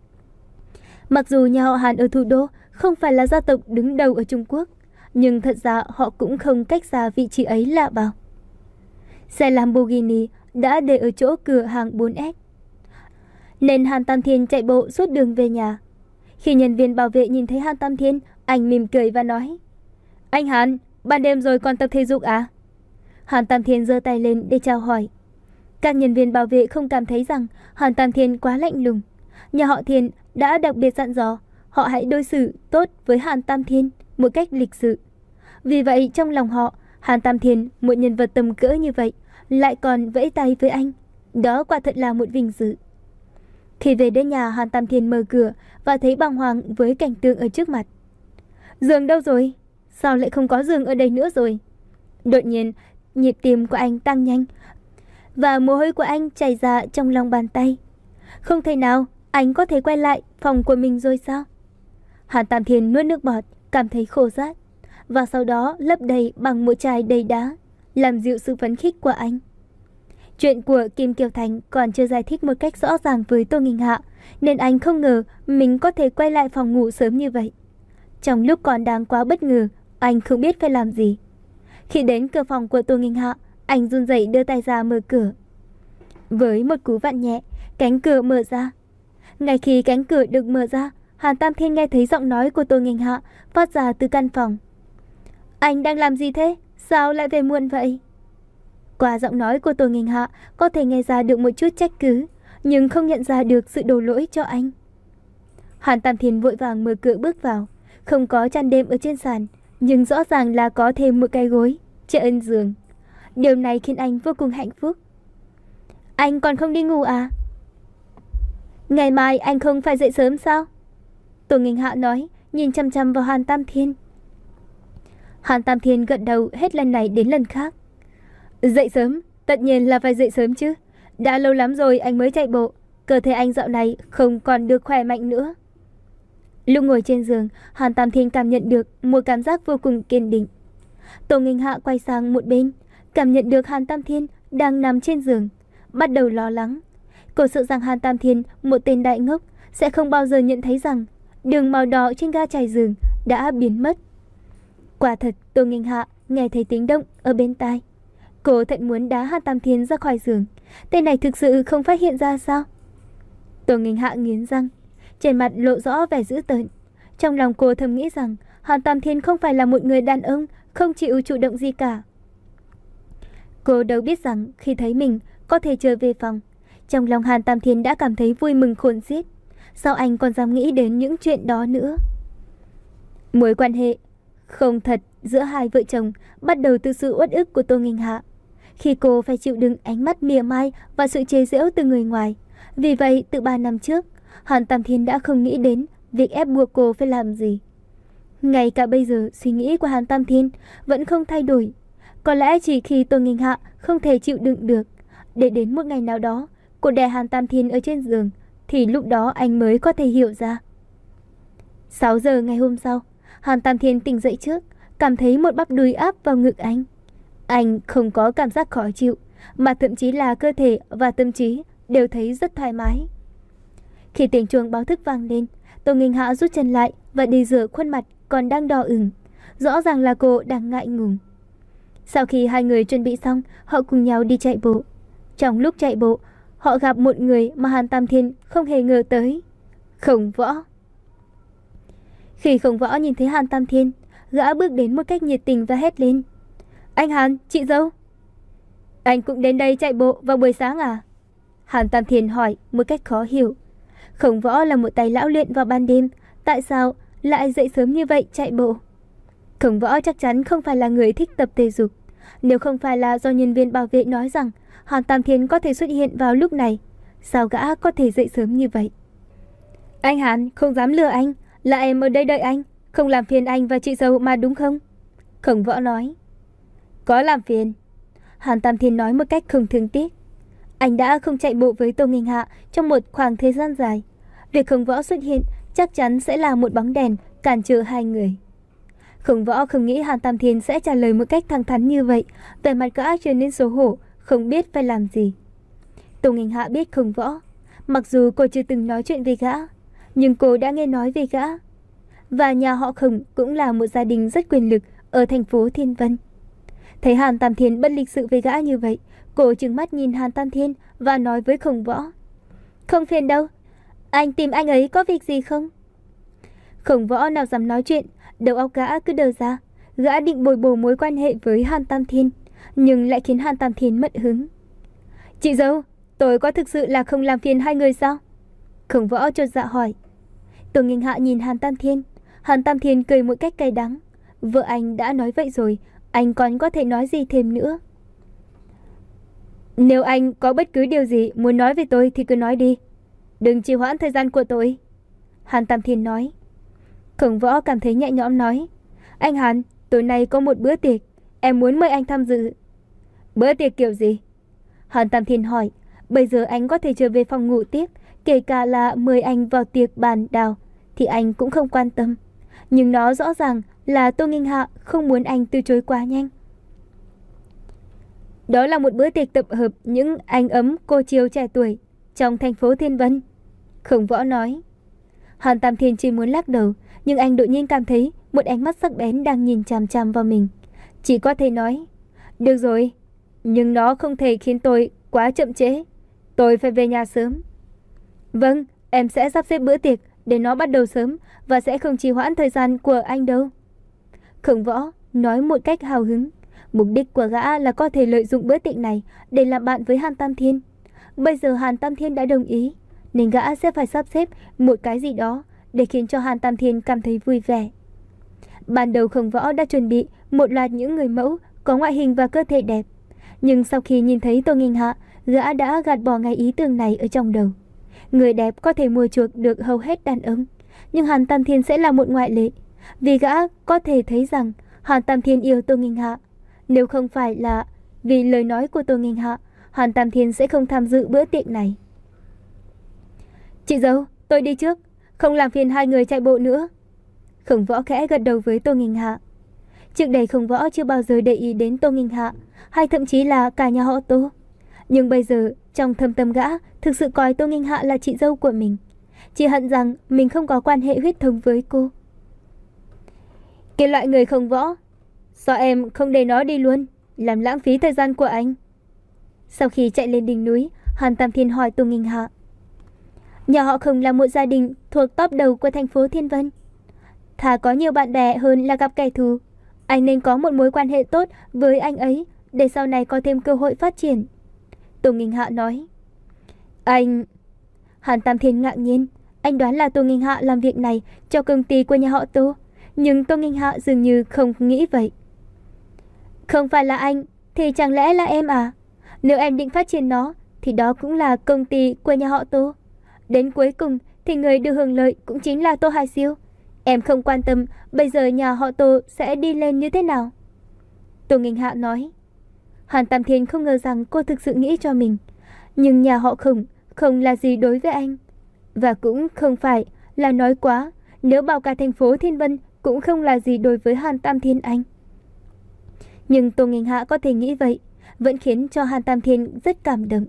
Speaker 1: Mặc dù nhà họ Hàn ở thủ đô không phải là gia tộc đứng đầu ở Trung Quốc, nhưng thật ra họ cũng không cách xa vị trí ấy lạ bao. Xe Lamborghini đã để ở chỗ cửa hàng bốn S, nên Hàn Tam Thiên chạy bộ suốt đường về nhà. Khi nhân viên bảo vệ nhìn thấy Hàn Tam Thiên, anh mỉm cười và nói. Anh Hàn, ban đêm rồi còn tập thể dục à? Hàn Tam Thiên giơ tay lên để chào hỏi. Các nhân viên bảo vệ không cảm thấy rằng Hàn Tam Thiên quá lạnh lùng. Nhà họ Thiên đã đặc biệt dặn dò họ hãy đối xử tốt với Hàn Tam Thiên một cách lịch sự. Vì vậy trong lòng họ, Hàn Tam Thiên, một nhân vật tầm cỡ như vậy, lại còn vẫy tay với anh. Đó quả thật là một vinh dự. Khi về đến nhà, Hàn Tam Thiên mở cửa và thấy bàng hoàng với cảnh tượng ở trước mặt. Giường đâu rồi? Sao lại không có giường ở đây nữa rồi? Đột nhiên, nhịp tim của anh tăng nhanh và mồ hôi của anh chảy ra trong lòng bàn tay. Không thể nào, anh có thể quay lại phòng của mình rồi sao? Hàn Tam Thiên nuốt nước bọt, cảm thấy khô rát, và sau đó lấp đầy bằng một chai đầy đá, làm dịu sự phấn khích của anh. Chuyện của Kim Kiều Thành còn chưa giải thích một cách rõ ràng với Tô Nghinh Hạ, nên anh không ngờ mình có thể quay lại phòng ngủ sớm như vậy. Trong lúc còn đang quá bất ngờ, anh không biết phải làm gì. Khi đến cửa phòng của Tô Nghinh Hạ, anh run rẩy đưa tay ra mở cửa. Với một cú vặn nhẹ, cánh cửa mở ra. Ngay khi cánh cửa được mở ra, Hàn Tam Thiên nghe thấy giọng nói của Tô Nghinh Hạ phát ra từ căn phòng. Anh đang làm gì thế? Sao lại về muộn vậy? Qua giọng nói của Tô Nghinh Hạ có thể nghe ra được một chút trách cứ, nhưng không nhận ra được sự đổ lỗi cho anh. Hàn Tam Thiên vội vàng mở cửa bước vào. Không có chăn đệm ở trên sàn, nhưng rõ ràng là có thêm một cái gối trên giường. Điều này khiến anh vô cùng hạnh phúc. Anh còn không đi ngủ à? Ngày mai anh không phải dậy sớm sao? Tô Nghinh Hạ nói, nhìn chăm chăm vào Hàn Tam Thiên. Hàn Tam Thiên gật đầu hết lần này đến lần khác. Dậy sớm, tất nhiên là phải dậy sớm chứ. Đã lâu lắm rồi anh mới chạy bộ, cơ thể anh dạo này không còn được khỏe mạnh nữa. Lúc ngồi trên giường, Hàn Tam Thiên cảm nhận được một cảm giác vô cùng kiên định. Tô Nghinh Hạ quay sang một bên, cảm nhận được Hàn Tam Thiên đang nằm trên giường, bắt đầu lo lắng. Cô sợ rằng Hàn Tam Thiên, một tên đại ngốc, sẽ không bao giờ nhận thấy rằng đường màu đỏ trên ga trải giường đã biến mất. Quả thật, Tô Nghinh Hạ nghe thấy tiếng động ở bên tai. Cô thật muốn đá Hàn Tam Thiên ra khỏi giường. Tên này thực sự không phát hiện ra sao? Tô Nghinh Hạ nghiến răng, trên mặt lộ rõ vẻ dữ tợn. Trong lòng cô thầm nghĩ rằng Hàn Tam Thiên không phải là một người đàn ông không chịu chủ động gì cả. Cô đâu biết rằng khi thấy mình có thể trở về phòng, trong lòng Hàn Tam Thiên đã cảm thấy vui mừng khôn xiết. Sao anh còn dám nghĩ đến những chuyện đó nữa? Mối quan hệ không thật giữa hai vợ chồng bắt đầu từ sự uất ức của Tô Nghinh Hạ, khi cô phải chịu đựng ánh mắt mỉa mai và sự chế giễu từ người ngoài. Vì vậy, từ ba năm trước, Hàn Tam Thiên đã không nghĩ đến việc ép buộc cô phải làm gì. Ngay cả bây giờ, suy nghĩ của Hàn Tam Thiên vẫn không thay đổi. Có lẽ chỉ khi Tô Nghinh Hạ không thể chịu đựng được, để đến một ngày nào đó, cô đè Hàn Tam Thiên ở trên giường, thì lúc đó anh mới có thể hiểu ra. sáu giờ ngày hôm sau, Hàn Tam Thiên tỉnh dậy trước, cảm thấy một bắp đùi áp vào ngực anh. Anh không có cảm giác khó chịu, mà thậm chí là cơ thể và tâm trí đều thấy rất thoải mái. Khi tiếng chuông báo thức vang lên, Tô Nghinh Hạ rút chân lại và đi rửa khuôn mặt còn đang đỏ ửng. Rõ ràng là cô đang ngại ngùng. Sau khi hai người chuẩn bị xong, họ cùng nhau đi chạy bộ. Trong lúc chạy bộ, họ gặp một người mà Hàn Tam Thiên không hề ngờ tới. Khổng Võ. Khi Khổng Võ nhìn thấy Hàn Tam Thiên, gã bước đến một cách nhiệt tình và hét lên: Anh Hàn, chị dâu. Anh cũng đến đây chạy bộ vào buổi sáng à? Hàn Tam Thiên hỏi một cách khó hiểu. Khổng Võ là một tay lão luyện vào ban đêm, tại sao lại dậy sớm như vậy chạy bộ? Khổng Võ chắc chắn không phải là người thích tập thể dục. Nếu không phải là do nhân viên bảo vệ nói rằng Hàn Tam Thiên có thể xuất hiện vào lúc này, sao gã có thể dậy sớm như vậy? Anh Hàn, không dám lừa anh, là em ở đây đợi anh, không làm phiền anh và chị dâu mà đúng không? Khổng Võ nói. Có làm phiền. Hàn Tam Thiên nói một cách không thương tiếc. Anh đã không chạy bộ với Tô Nghinh Hạ trong một khoảng thời gian dài. Việc Khổng Võ xuất hiện chắc chắn sẽ là một bóng đèn cản trở hai người. Khổng Võ không nghĩ Hàn Tam Thiên sẽ trả lời một cách thẳng thắn như vậy. Vẻ mặt gã trở nên xấu hổ, không biết phải làm gì. Tô Nghinh Hạ biết Khổng Võ, mặc dù cô chưa từng nói chuyện với gã, nhưng cô đã nghe nói về gã. Và nhà họ Khổng cũng là một gia đình rất quyền lực ở thành phố Thiên Vân. Thấy Hàn Tam Thiên bất lịch sự với gã như vậy, cô trừng mắt nhìn Hàn Tam Thiên và nói với Khổng Võ: Không phiền đâu, anh tìm anh ấy có việc gì không? Khổng Võ nào dám nói chuyện, đầu óc gã cứ đờ ra. Gã định bồi bổ mối quan hệ với Hàn Tam Thiên, nhưng lại khiến Hàn Tam Thiên mất hứng. Chị dâu, tôi có thực sự là không làm phiền hai người sao? Khổng Võ chột dạ hỏi. Tô Nghinh Hạ nhìn Hàn Tam Thiên. Hàn Tam Thiên cười một cách cay đắng. Vợ anh đã nói vậy rồi, anh còn có thể nói gì thêm nữa? Nếu anh có bất cứ điều gì muốn nói về tôi thì cứ nói đi, đừng trì hoãn thời gian của tôi, Hàn Tam Thiên nói. Khổng Võ cảm thấy nhẹ nhõm nói: Anh Hàn, tối nay có một bữa tiệc, em muốn mời anh tham dự. Bữa tiệc kiểu gì? Hàn Tam Thiên hỏi. Bây giờ anh có thể trở về phòng ngủ tiếp, kể cả là mời anh vào tiệc bàn đào thì anh cũng không quan tâm. Nhưng nó rõ ràng là Tô Nghinh Hạ không muốn anh từ chối quá nhanh. Đó là một bữa tiệc tập hợp những anh ấm cô chiêu trẻ tuổi trong thành phố Thiên Vân, Khổng Võ nói. Hàn Tam Thiên chỉ muốn lắc đầu, nhưng anh đột nhiên cảm thấy một ánh mắt sắc bén đang nhìn chằm chằm vào mình. Chỉ có thể nói: Được rồi, nhưng nó không thể khiến tôi quá chậm trễ. Tôi phải về nhà sớm. Vâng, em sẽ sắp xếp bữa tiệc để nó bắt đầu sớm và sẽ không trì hoãn thời gian của anh đâu, Khổng Võ nói một cách hào hứng. Mục đích của gã là có thể lợi dụng bữa tiệc này để làm bạn với Hàn Tam Thiên. Bây giờ Hàn Tam Thiên đã đồng ý, nên gã sẽ phải sắp xếp một cái gì đó để khiến cho Hàn Tam Thiên cảm thấy vui vẻ. Ban đầu Khổng Võ đã chuẩn bị một loạt những người mẫu có ngoại hình và cơ thể đẹp. Nhưng sau khi nhìn thấy Tô Nghinh Hạ, gã đã gạt bỏ ngay ý tưởng này ở trong đầu. Người đẹp có thể mua chuộc được hầu hết đàn ông, nhưng Hàn Tam Thiên sẽ là một ngoại lệ. Vì gã có thể thấy rằng Hàn Tam Thiên yêu Tô Nghinh Hạ. Nếu không phải là vì lời nói của Tô Nghinh Hạ, Hàn Tam Thiên sẽ không tham dự bữa tiệc này. Chị dâu, tôi đi trước, không làm phiền hai người chạy bộ nữa, Khổng Võ khẽ gật đầu với Tô Nghinh Hạ. Trước đây Khổng Võ chưa bao giờ để ý đến Tô Nghinh Hạ, hay thậm chí là cả nhà họ Tô. Nhưng bây giờ trong thâm tâm gã thực sự coi Tô Nghinh Hạ là chị dâu của mình. Chỉ hận rằng mình không có quan hệ huyết thống với cô. Cái loại người Khổng Võ, sao em không để nó đi luôn, làm lãng phí thời gian của anh? Sau khi chạy lên đỉnh núi, Hàn Tam Thiên hỏi Tô Nghinh Hạ. Nhà họ Khổng là một gia đình thuộc top đầu của thành phố Thiên Vân. Thà có nhiều bạn bè hơn là gặp kẻ thù. Anh nên có một mối quan hệ tốt với anh ấy để sau này có thêm cơ hội phát triển, Tô Nghinh Hạ nói. Anh... Hàn Tam Thiên ngạc nhiên. Anh đoán là Tô Nghênh Hạ làm việc này cho công ty của nhà họ Tô, nhưng Tô Nghênh Hạ dường như không nghĩ vậy. Không phải là anh, thì chẳng lẽ là em à? Nếu em định phát triển nó, thì đó cũng là công ty của nhà họ Tô. Đến cuối cùng thì người được hưởng lợi cũng chính là Tô Hải Siêu. Em không quan tâm bây giờ nhà họ Tô sẽ đi lên như thế nào. Tô Nghênh Hạ nói. Hàn Tam Thiên không ngờ rằng cô thực sự nghĩ cho mình. Nhưng nhà họ Khổng không là gì đối với anh. Và cũng không phải là nói quá, nếu bảo cả thành phố Thiên Vân cũng không là gì đối với Hàn Tam Thiên anh. Nhưng Tô Nghênh Hạ có thể nghĩ vậy, vẫn khiến cho Hàn Tam Thiên rất cảm động.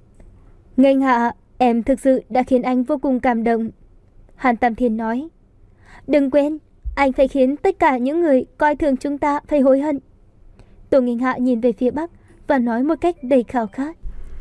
Speaker 1: Nghênh Hạ, em thực sự đã khiến anh vô cùng cảm động. Hàn Tam Thiên nói. Đừng quên, anh phải khiến tất cả những người coi thường chúng ta phải hối hận. Tô Nghênh Hạ nhìn về phía Bắc và nói một cách đầy khao khát.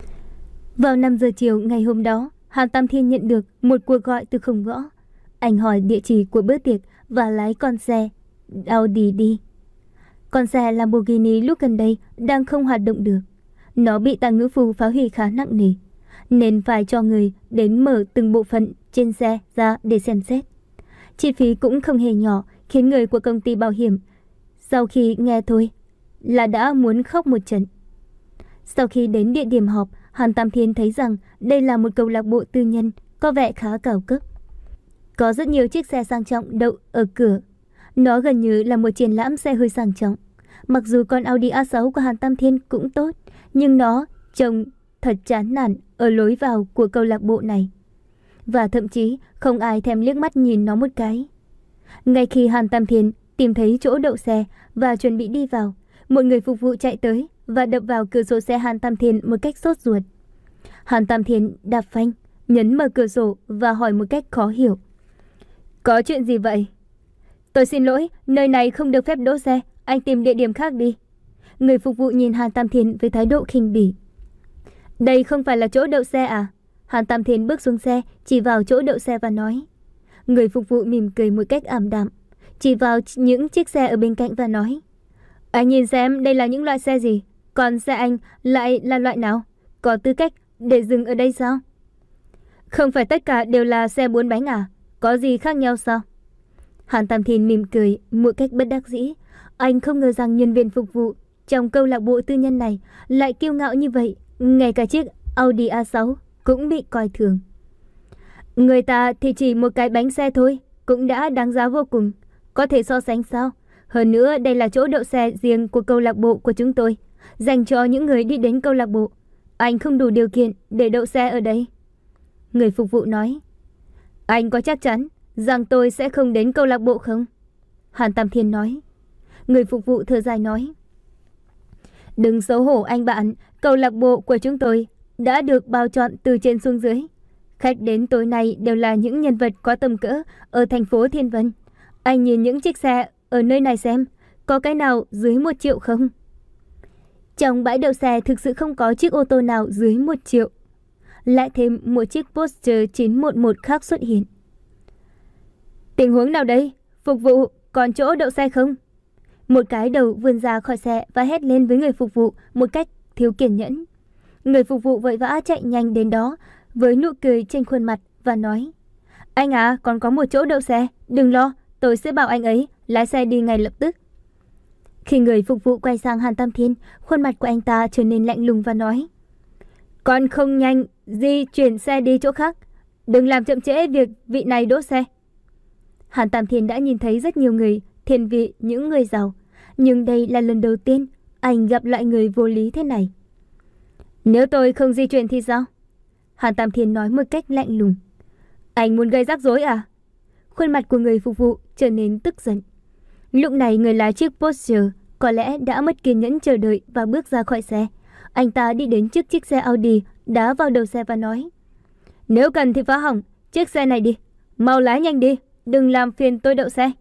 Speaker 1: Vào năm giờ chiều ngày hôm đó, Hàn Tam Thiên nhận được một cuộc gọi từ Khổng Võ. Anh hỏi địa chỉ của bữa tiệc và lái con xe Audi đi. Con xe Lamborghini lúc gần đây đang không hoạt động được. Nó bị tà ngữ phù phá hủy khá nặng nề, nên phải cho người đến mở từng bộ phận trên xe ra để xem xét. Chi phí cũng không hề nhỏ, khiến người của công ty bảo hiểm sau khi nghe thôi là đã muốn khóc một trận. Sau khi đến địa điểm họp, Hàn Tam Thiên thấy rằng đây là một câu lạc bộ tư nhân có vẻ khá cao cấp. Có rất nhiều chiếc xe sang trọng đậu ở cửa. Nó gần như là một triển lãm xe hơi sang trọng. Mặc dù con Audi a sáu của Hàn Tam Thiên cũng tốt, nhưng nó trông thật chán nản ở lối vào của câu lạc bộ này. Và thậm chí không ai thèm liếc mắt nhìn nó một cái. Ngay khi Hàn Tam Thiên tìm thấy chỗ đậu xe và chuẩn bị đi vào, một người phục vụ chạy tới và đập vào cửa sổ xe Hàn Tam Thiên một cách sốt ruột. Hàn Tam Thiên đạp phanh, nhấn mở cửa sổ và hỏi một cách khó hiểu. Có chuyện gì vậy? Tôi xin lỗi, nơi này không được phép đỗ xe, anh tìm địa điểm khác đi. Người phục vụ nhìn Hàn Tam Thiên với thái độ khinh bỉ. Đây không phải là chỗ đậu xe à? Hàn Tam Thiên bước xuống xe, chỉ vào chỗ đậu xe và nói. Người phục vụ mỉm cười một cách ảm đạm, chỉ vào những chiếc xe ở bên cạnh và nói. Anh nhìn xem đây là những loại xe gì, còn xe anh lại là loại nào? Có tư cách để dừng ở đây sao? Không phải tất cả đều là xe bốn bánh à? Có gì khác nhau sao? Hàn Tam Thiên mỉm cười một cách bất đắc dĩ. Anh không ngờ rằng nhân viên phục vụ trong câu lạc bộ tư nhân này lại kiêu ngạo như vậy. Ngay cả chiếc Audi a sáu cũng bị coi thường. Người ta thì chỉ một cái bánh xe thôi, cũng đã đáng giá vô cùng. Có thể so sánh sao? Hơn nữa đây là chỗ đậu xe riêng của câu lạc bộ của chúng tôi, dành cho những người đi đến câu lạc bộ. Anh không đủ điều kiện để đậu xe ở đây. Người phục vụ nói. Anh có chắc chắn rằng tôi sẽ không đến câu lạc bộ không? Hàn Tam Thiên nói. Người phục vụ thở dài nói. Đừng xấu hổ anh bạn, câu lạc bộ của chúng tôi đã được bao chọn từ trên xuống dưới. Khách đến tối nay đều là những nhân vật có tầm cỡ ở thành phố Thiên Vân. Anh nhìn những chiếc xe ở nơi này xem, có cái nào dưới một triệu không? Trong bãi đậu xe thực sự không có chiếc ô tô nào dưới một triệu. Lại thêm một chiếc Porsche chín một một khác xuất hiện. Tình huống nào đây? Phục vụ, còn chỗ đậu xe không? Một cái đầu vươn ra khỏi xe và hét lên với người phục vụ một cách thiếu kiên nhẫn. Người phục vụ vội vã chạy nhanh đến đó với nụ cười trên khuôn mặt và nói. Anh à, còn có một chỗ đậu xe, đừng lo, tôi sẽ bảo anh ấy lái xe đi ngay lập tức. Khi người phục vụ quay sang Hàn Tam Thiên, khuôn mặt của anh ta trở nên lạnh lùng và nói. Còn không nhanh, di chuyển xe đi chỗ khác, đừng làm chậm trễ việc vị này đỗ xe. Hàn Tam Thiên đã nhìn thấy rất nhiều người thiên vị những người giàu, nhưng đây là lần đầu tiên anh gặp loại người vô lý thế này. Nếu tôi không di chuyển thì sao? Hàn Tam Thiên nói một cách lạnh lùng. Anh muốn gây rắc rối à? Khuôn mặt của người phục vụ trở nên tức giận. Lúc này người lái chiếc Porsche có lẽ đã mất kiên nhẫn chờ đợi và bước ra khỏi xe. Anh ta đi đến trước chiếc xe Audi, đá vào đầu xe và nói. Nếu cần thì phá hỏng chiếc xe này đi, mau lái nhanh đi, đừng làm phiền tôi đậu xe.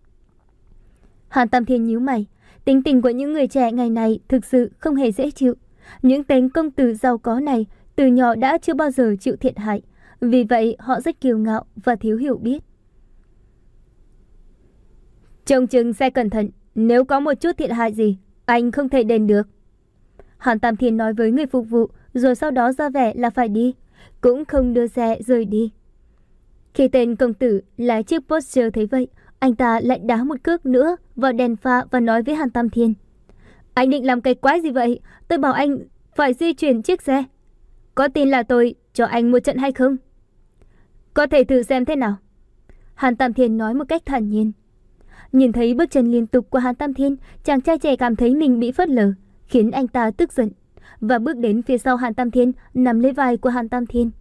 Speaker 1: Hàn Tam Thiên nhíu mày. Tính tình của những người trẻ ngày này thực sự không hề dễ chịu. Những tên công tử giàu có này từ nhỏ đã chưa bao giờ chịu thiệt hại, vì vậy họ rất kiêu ngạo và thiếu hiểu biết. Trông chừng xe cẩn thận, nếu có một chút thiệt hại gì, anh không thể đền được. Hàn Tam Thiên nói với người phục vụ, rồi sau đó ra vẻ là phải đi, cũng không đưa xe rời đi. Khi tên công tử lái chiếc Porsche thấy vậy, anh ta lại đá một cước nữa vào đèn pha và nói với Hàn Tam Thiên. Anh định làm cái quái gì vậy? Tôi bảo anh phải di chuyển chiếc xe. Có tin là tôi cho anh một trận hay không? Có thể thử xem thế nào. Hàn Tam Thiên nói một cách thản nhiên. Nhìn thấy bước chân liên tục của Hàn Tam Thiên, chàng trai trẻ cảm thấy mình bị phớt lờ, khiến anh ta tức giận và bước đến phía sau Hàn Tam Thiên, nắm lấy vai của Hàn Tam Thiên.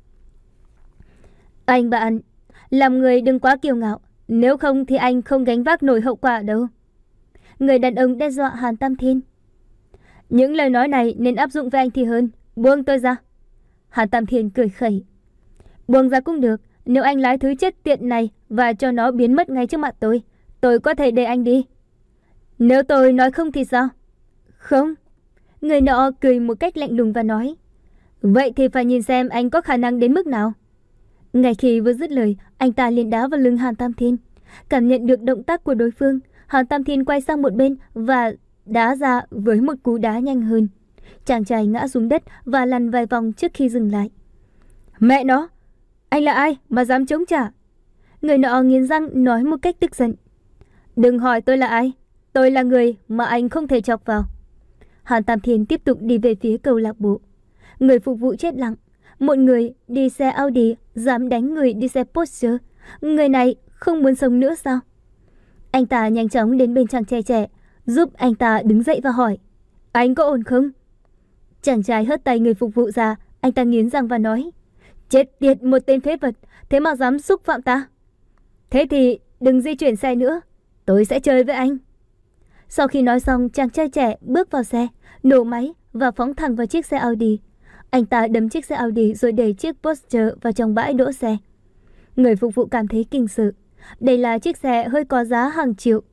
Speaker 1: Anh bạn, làm người đừng quá kiêu ngạo, nếu không thì anh không gánh vác nổi hậu quả đâu. Người đàn ông đe dọa Hàn Tam Thiên. Những lời nói này nên áp dụng với anh thì hơn, buông tôi ra. Hàn Tam Thiên cười khẩy. Buông ra cũng được, nếu anh lái thứ chết tiện này và cho nó biến mất ngay trước mặt tôi, tôi có thể để anh đi. Nếu tôi nói không thì sao? Không. Người nọ cười một cách lạnh lùng và nói. Vậy thì phải nhìn xem anh có khả năng đến mức nào. Ngay khi vừa dứt lời, anh ta liền đá vào lưng Hàn Tam Thiên. Cảm nhận được động tác của đối phương, Hàn Tam Thiên quay sang một bên và đá ra với một cú đá nhanh hơn. Chàng trai ngã xuống đất và lăn vài vòng trước khi dừng lại. Mẹ nó, anh là ai mà dám chống trả? Người nọ nghiến răng nói một cách tức giận. Đừng hỏi tôi là ai, tôi là người mà anh không thể chọc vào. Hàn Tam Thiên tiếp tục đi về phía câu lạc bộ. Người phục vụ chết lặng. Một người đi xe Audi dám đánh người đi xe Porsche. Người này không muốn sống nữa sao? Anh ta nhanh chóng đến bên chàng trai trẻ, giúp anh ta đứng dậy và hỏi. Anh có ổn không? Chàng trai hất tay người phục vụ ra. Anh ta nghiến răng và nói. Chết tiệt, một tên phế vật, thế mà dám xúc phạm ta. Thế thì đừng di chuyển xe nữa, tôi sẽ chơi với anh. Sau khi nói xong, chàng trai trẻ bước vào xe, nổ máy và phóng thẳng vào chiếc xe Audi. Anh ta đâm chiếc xe Audi rồi đẩy chiếc Porsche vào trong bãi đỗ xe. Người phục vụ cảm thấy kinh sợ. Đây là chiếc xe hơi có giá hàng triệu.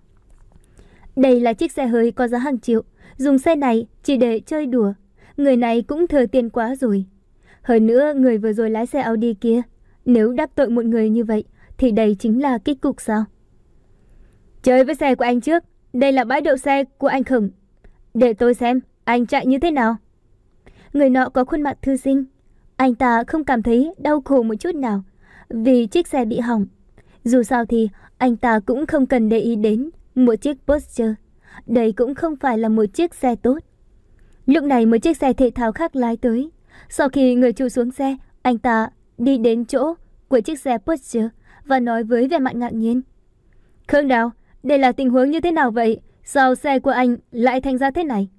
Speaker 1: Đây là chiếc xe hơi có giá hàng triệu. Dùng xe này chỉ để chơi đùa. Người này cũng thừa tiền quá rồi. Hơn nữa, người vừa rồi lái xe Audi kia, nếu đắc tội một người như vậy thì đây chính là kết cục sao? Chơi với xe của anh trước. Đây là bãi đậu xe của anh Khổng. Để tôi xem anh chạy như thế nào. Người nọ có khuôn mặt thư sinh. Anh ta không cảm thấy đau khổ một chút nào vì chiếc xe bị hỏng. Dù sao thì anh ta cũng không cần để ý đến một chiếc Porsche. Đây cũng không phải là một chiếc xe tốt. Lúc này một chiếc xe thể thao khác lái tới. Sau khi người chủ xuống xe, anh ta đi đến chỗ của chiếc xe Porsche và nói với vẻ mặt ngạc nhiên. Khương Đào, đây là tình huống như thế nào vậy? Sao xe của anh lại thành ra thế này?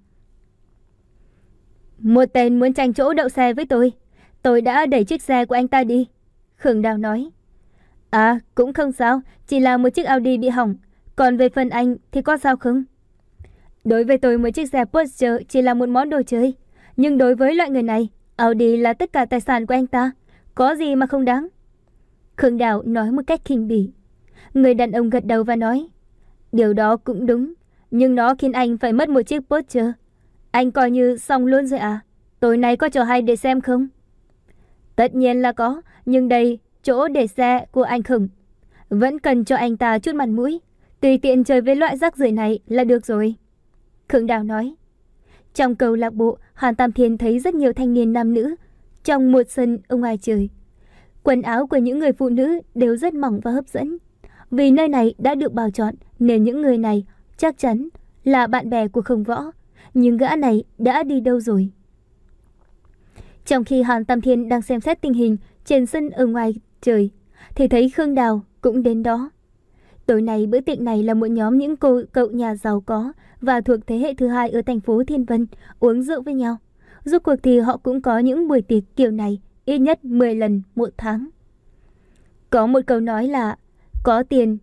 Speaker 1: Một tên muốn tranh chỗ đậu xe với tôi. Tôi đã đẩy chiếc xe của anh ta đi. Khương Đào nói. À, cũng không sao, chỉ là một chiếc Audi bị hỏng. Còn về phần anh thì có sao không? Đối với tôi, một chiếc xe Porsche chỉ là một món đồ chơi. Nhưng đối với loại người này, Audi là tất cả tài sản của anh ta. Có gì mà không đáng? Khương Đào nói một cách khinh bỉ. Người đàn ông gật đầu và nói. Điều đó cũng đúng, nhưng nó khiến anh phải mất một chiếc Porsche. Anh coi như xong luôn rồi à? Tối nay có trò hay để xem không? Tất nhiên là có, nhưng đây chỗ để xe của anh Khổng. Vẫn cần cho anh ta chút mặt mũi. Tùy tiện chơi với loại rác rưởi này là được rồi. Khương Đào nói. Trong câu lạc bộ, Hàn Tam Thiên thấy rất nhiều thanh niên nam nữ trong một sân ở ngoài trời. Quần áo của những người phụ nữ đều rất mỏng và hấp dẫn. Vì nơi này đã được bào chọn nên những người này chắc chắn là bạn bè của Khổng Võ. Nhưng gã này đã đi đâu rồi? Trong khi Hàn Tam Thiên đang xem xét tình hình trên sân ở ngoài trời thì thấy Khương Đào cũng đến đó. Tối nay bữa tiệc này là một nhóm những cô cậu nhà giàu có và thuộc thế hệ thứ hai ở thành phố Thiên Vân uống rượu với nhau. Rốt cuộc thì họ cũng có những buổi tiệc kiểu này ít nhất mười lần một tháng. Có một câu nói là có tiền,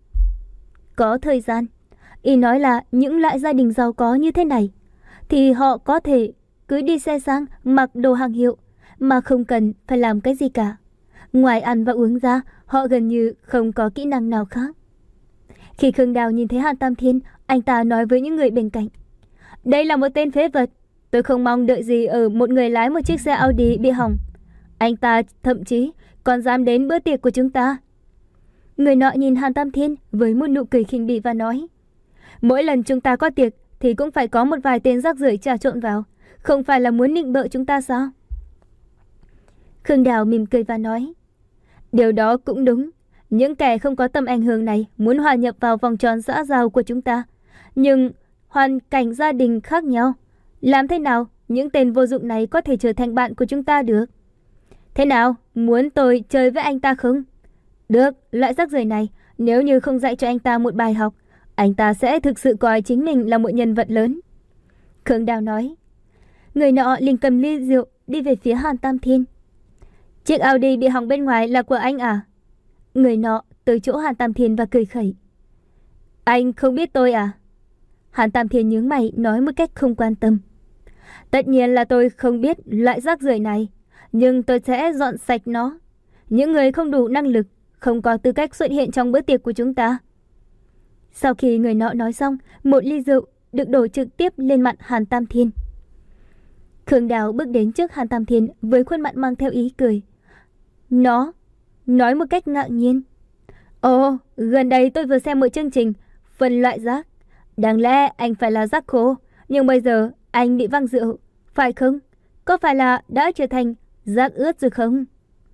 Speaker 1: có thời gian. Ý nói là những loại gia đình giàu có như thế này thì họ có thể cứ đi xe sang, mặc đồ hàng hiệu mà không cần phải làm cái gì cả. Ngoài ăn và uống ra, họ gần như không có kỹ năng nào khác. Khi Khương Đào nhìn thấy Hàn Tam Thiên, anh ta nói với những người bên cạnh. Đây là một tên phế vật. Tôi không mong đợi gì ở một người lái một chiếc xe Audi bị hỏng. Anh ta thậm chí còn dám đến bữa tiệc của chúng ta. Người nọ nhìn Hàn Tam Thiên với một nụ cười khinh bỉ và nói. Mỗi lần chúng ta có tiệc thì cũng phải có một vài tên rác rưởi trà trộn vào. Không phải là muốn nịnh bợ chúng ta sao? Khương Đào mỉm cười và nói. Điều đó cũng đúng. Những kẻ không có tầm ảnh hưởng này muốn hòa nhập vào vòng tròn xã giao của chúng ta. Nhưng hoàn cảnh gia đình khác nhau. Làm thế nào những tên vô dụng này có thể trở thành bạn của chúng ta được? Thế nào, muốn tôi chơi với anh ta không? Được, loại rác rưởi này, nếu như không dạy cho anh ta một bài học, anh ta sẽ thực sự coi chính mình là một nhân vật lớn. Khương Đào nói. Người nọ liền cầm ly rượu đi về phía Hàn Tam Thiên. Chiếc Audi bị hỏng bên ngoài là của anh à? Người nọ tới chỗ Hàn Tam Thiên và cười khẩy. Anh không biết tôi à? Hàn Tam Thiên nhướng mày nói một cách không quan tâm. Tất nhiên là tôi không biết loại rác rưởi này, nhưng tôi sẽ dọn sạch nó. Những người không đủ năng lực, không có tư cách xuất hiện trong bữa tiệc của chúng ta. Sau khi người nọ nói xong, một ly rượu được đổ trực tiếp lên mặt Hàn Tam Thiên. Khương Đào bước đến trước Hàn Tam Thiên với khuôn mặt mang theo ý cười. Nó nói một cách ngạc nhiên. Ồ, gần đây tôi vừa xem một chương trình phân loại rác. Đáng lẽ anh phải là rác khô, nhưng bây giờ anh bị văng rượu, phải không? Có phải là đã trở thành rác ướt rồi không?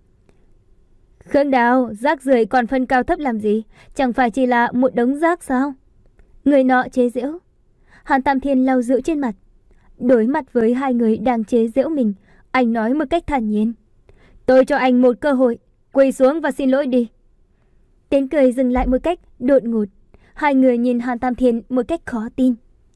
Speaker 1: Khương Đào, rác rưởi còn phân cao thấp làm gì? Chẳng phải chỉ là một đống rác sao? Người nọ chế giễu. Hàn Tam Thiên lau rượu trên mặt. Đối mặt với hai người đang chế giễu mình, anh nói một cách thản nhiên. Tôi cho anh một cơ hội, quỳ xuống và xin lỗi đi. Tiếng cười dừng lại một cách đột ngột. Hai người nhìn Hàn Tam Thiên một cách khó tin.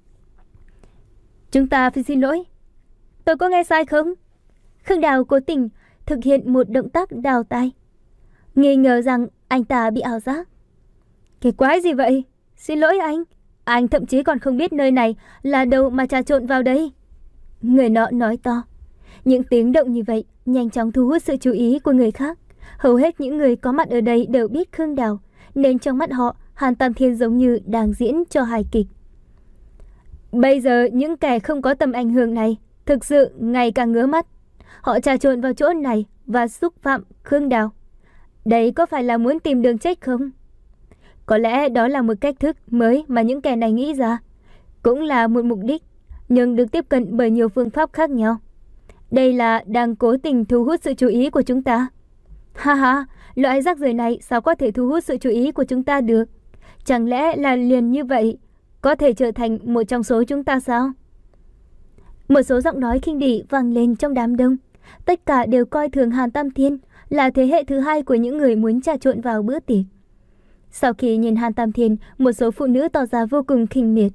Speaker 1: Chúng ta phải xin lỗi. Tôi có nghe sai không? Khương Đào cố tình thực hiện một động tác đào tai, nghi ngờ rằng anh ta bị ảo giác. Cái quái gì vậy? Xin lỗi anh. Anh thậm chí còn không biết nơi này là đâu mà trà trộn vào đây. Người nọ nói to. Những tiếng động như vậy nhanh chóng thu hút sự chú ý của người khác. Hầu hết những người có mặt ở đây đều biết Khương Đào, nên trong mắt họ, Hàn Tam Thiên giống như đang diễn cho hài kịch. Bây giờ những kẻ không có tầm ảnh hưởng này thực sự ngày càng ngứa mắt. Họ trà trộn vào chỗ này và xúc phạm Khương Đào. Đấy có phải là muốn tìm đường chết không? Có lẽ đó là một cách thức mới mà những kẻ này nghĩ ra. Cũng là một mục đích, nhưng được tiếp cận bởi nhiều phương pháp khác nhau. Đây là đang cố tình thu hút sự chú ý của chúng ta. Ha ha, loại rác rưởi này sao có thể thu hút sự chú ý của chúng ta được? Chẳng lẽ là liền như vậy có thể trở thành một trong số chúng ta sao? Một số giọng nói khinh bỉ vang lên trong đám đông. Tất cả đều coi thường Hàn Tam Thiên là thế hệ thứ hai của những người muốn trà trộn vào bữa tiệc. Sau khi nhìn Hàn Tam Thiên, một số phụ nữ tỏ ra vô cùng khinh miệt.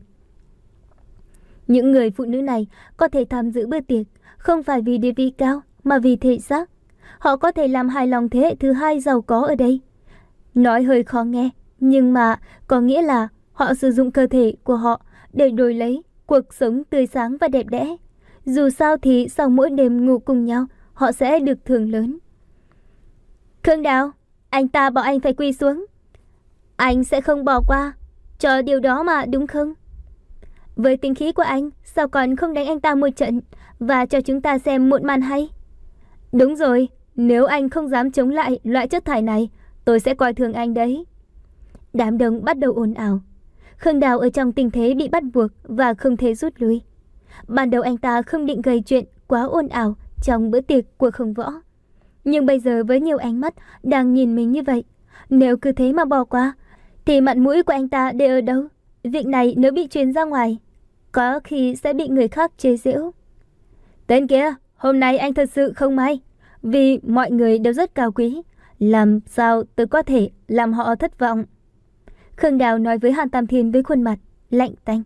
Speaker 1: Những người phụ nữ này có thể tham dự bữa tiệc không phải vì địa vị cao mà vì thể xác. Họ có thể làm hài lòng thế hệ thứ hai giàu có ở đây. Nói hơi khó nghe, nhưng mà có nghĩa là họ sử dụng cơ thể của họ để đổi lấy cuộc sống tươi sáng và đẹp đẽ. Dù sao thì sau mỗi đêm ngủ cùng nhau, họ sẽ được thưởng lớn. Khương Đào, anh ta bảo anh phải quỳ xuống. Anh sẽ không bỏ qua cho điều đó mà, đúng không? Với tính khí của anh, sao còn không đánh anh ta một trận và cho chúng ta xem một màn hay? Đúng rồi, nếu anh không dám chống lại loại chất thải này, tôi sẽ coi thường anh đấy. Đám đông bắt đầu ồn ào. Khương Đào ở trong tình thế bị bắt buộc và không thể rút lui. Ban đầu anh ta không định gây chuyện quá ồn ào trong bữa tiệc của Khổng Võ. Nhưng bây giờ với nhiều ánh mắt đang nhìn mình như vậy, nếu cứ thế mà bỏ qua, thì mặt mũi của anh ta để ở đâu? Việc này nếu bị truyền ra ngoài, có khi sẽ bị người khác chế giễu. Tên kia, hôm nay anh thật sự không may, vì mọi người đều rất cao quý. Làm sao tôi có thể làm họ thất vọng? Khương Đào nói với Hàn Tam Thiên với khuôn mặt lạnh tanh.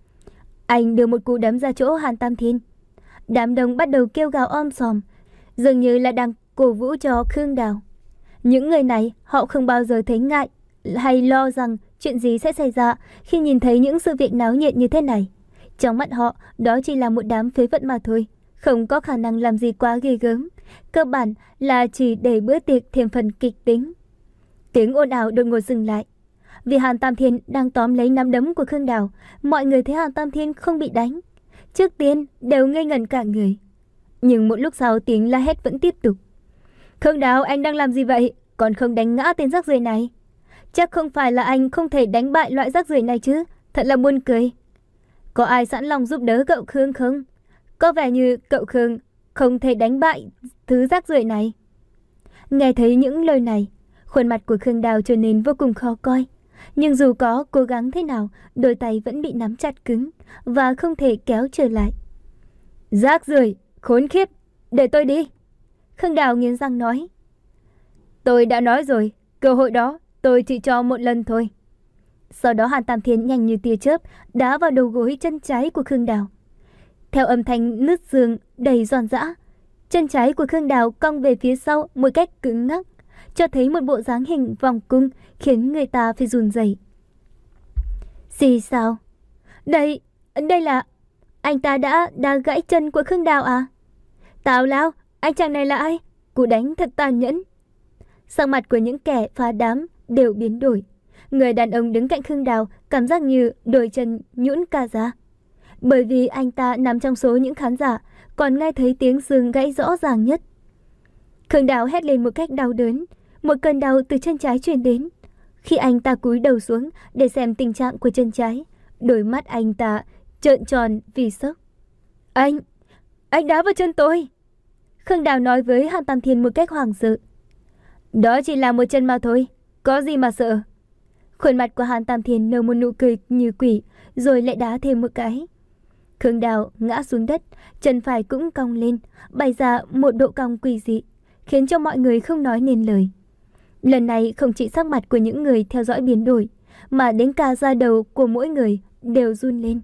Speaker 1: Anh đưa một cú đấm ra chỗ Hàn Tam Thiên. Đám đông bắt đầu kêu gào om sòm, dường như là đang cổ vũ cho Khương Đào. Những người này họ không bao giờ thấy ngại hay lo rằng chuyện gì sẽ xảy ra khi nhìn thấy những sự việc náo nhiệt như thế này. Trong mắt họ, đó chỉ là một đám phế vật mà thôi, không có khả năng làm gì quá ghê gớm. Cơ bản là chỉ để bữa tiệc thêm phần kịch tính. Tiếng ồn ào đột ngột dừng lại. Vì Hàn Tam Thiên đang tóm lấy nắm đấm của Khương Đào, mọi người thấy Hàn Tam Thiên không bị đánh. Trước tiên đều ngây ngẩn cả người. Nhưng một lúc sau tiếng la hét vẫn tiếp tục. Khương Đào, anh đang làm gì vậy? Còn không đánh ngã tên rác rưởi này? Chắc không phải là anh không thể đánh bại loại rác rưởi này chứ? Thật là buồn cười. Có ai sẵn lòng giúp đỡ cậu Khương không? Có vẻ như cậu Khương không thể đánh bại thứ rác rưởi này. Nghe thấy những lời này, khuôn mặt của Khương Đào trở nên vô cùng khó coi. Nhưng dù có cố gắng thế nào, đôi tay vẫn bị nắm chặt cứng và không thể kéo trở lại. Rác rưởi, khốn khiếp, để tôi đi. Khương Đào nghiến răng nói. Tôi đã nói rồi, cơ hội đó tôi chỉ cho một lần thôi. Sau đó Hàn Tam Thiên nhanh như tia chớp đá vào đầu gối chân trái của Khương Đào. Theo âm thanh nứt xương đầy giòn giã, chân trái của Khương Đào cong về phía sau một cách cứng ngắc, cho thấy một bộ dáng hình vòng cung khiến người ta phải run rẩy. Gì sao? Đây, đây là... Anh ta đã đá gãy chân của Khương Đào à? Tào lao, anh chàng này là ai? Cú đánh thật tàn nhẫn. Sắc mặt của những kẻ phá đám đều biến đổi. Người đàn ông đứng cạnh Khương Đào cảm giác như đôi chân nhũn cả ra. Bởi vì anh ta nằm trong số những khán giả còn nghe thấy tiếng xương gãy rõ ràng nhất. Khương Đào hét lên một cách đau đớn. Một cơn đau từ chân trái truyền đến. Khi anh ta cúi đầu xuống để xem tình trạng của chân trái, đôi mắt anh ta trợn tròn vì sốc. Anh, anh đá vào chân tôi. Khương Đào nói với Hàn Tam Thiên một cách hoảng sợ. Đó chỉ là một chân mà thôi, có gì mà sợ. Khuôn mặt của Hàn Tam Thiên nở một nụ cười như quỷ, rồi lại đá thêm một cái. Khương Đào ngã xuống đất, chân phải cũng cong lên, bày ra một độ cong quỷ dị, khiến cho mọi người không nói nên lời. Lần này không chỉ sắc mặt của những người theo dõi biến đổi, mà đến cả da đầu của mỗi người đều run lên.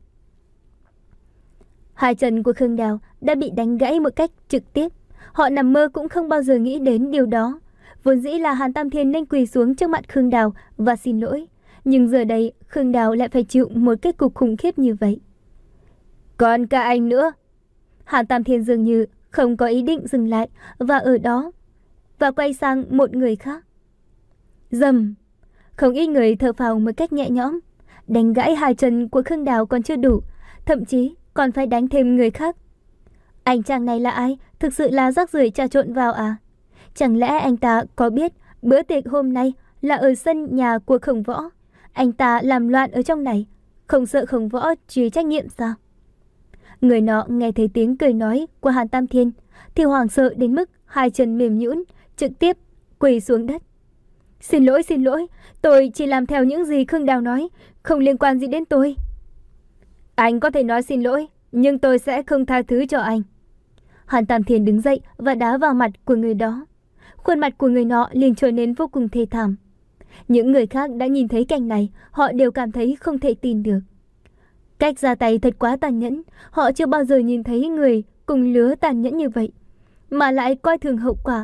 Speaker 1: Hai chân của Khương Đào đã bị đánh gãy một cách trực tiếp. Họ nằm mơ cũng không bao giờ nghĩ đến điều đó. Vốn dĩ là Hàn Tam Thiên nên quỳ xuống trước mặt Khương Đào và xin lỗi. Nhưng giờ đây Khương Đào lại phải chịu một kết cục khủng khiếp như vậy. Còn cả anh nữa. Hàn Tam Thiên dường như không có ý định dừng lại và ở đó, và quay sang một người khác. Dầm. Không ít người thở phào một cách nhẹ nhõm. Đánh gãy hai chân của Khương Đào còn chưa đủ, thậm chí còn phải đánh thêm người khác. Anh chàng này là ai? Thực sự là rác rưởi trà trộn vào à? Chẳng lẽ anh ta có biết bữa tiệc hôm nay là ở sân nhà của Khổng Võ? Anh ta làm loạn ở trong này, không sợ Khổng Võ truy trách nhiệm sao? Người nọ nghe thấy tiếng cười nói của Hàn Tam Thiên thì hoảng sợ đến mức hai chân mềm nhũn, trực tiếp quỳ xuống đất. Xin lỗi, xin lỗi, tôi chỉ làm theo những gì Khương Đào nói, không liên quan gì đến tôi. Anh có thể nói xin lỗi, nhưng tôi sẽ không tha thứ cho anh. Hàn Tam Thiên đứng dậy và đá vào mặt của người đó. Khuôn mặt của người nọ liền trở nên vô cùng thê thảm. Những người khác đã nhìn thấy cảnh này, họ đều cảm thấy không thể tin được. Cách ra tay thật quá tàn nhẫn, họ chưa bao giờ nhìn thấy người cùng lứa tàn nhẫn như vậy, mà lại coi thường hậu quả.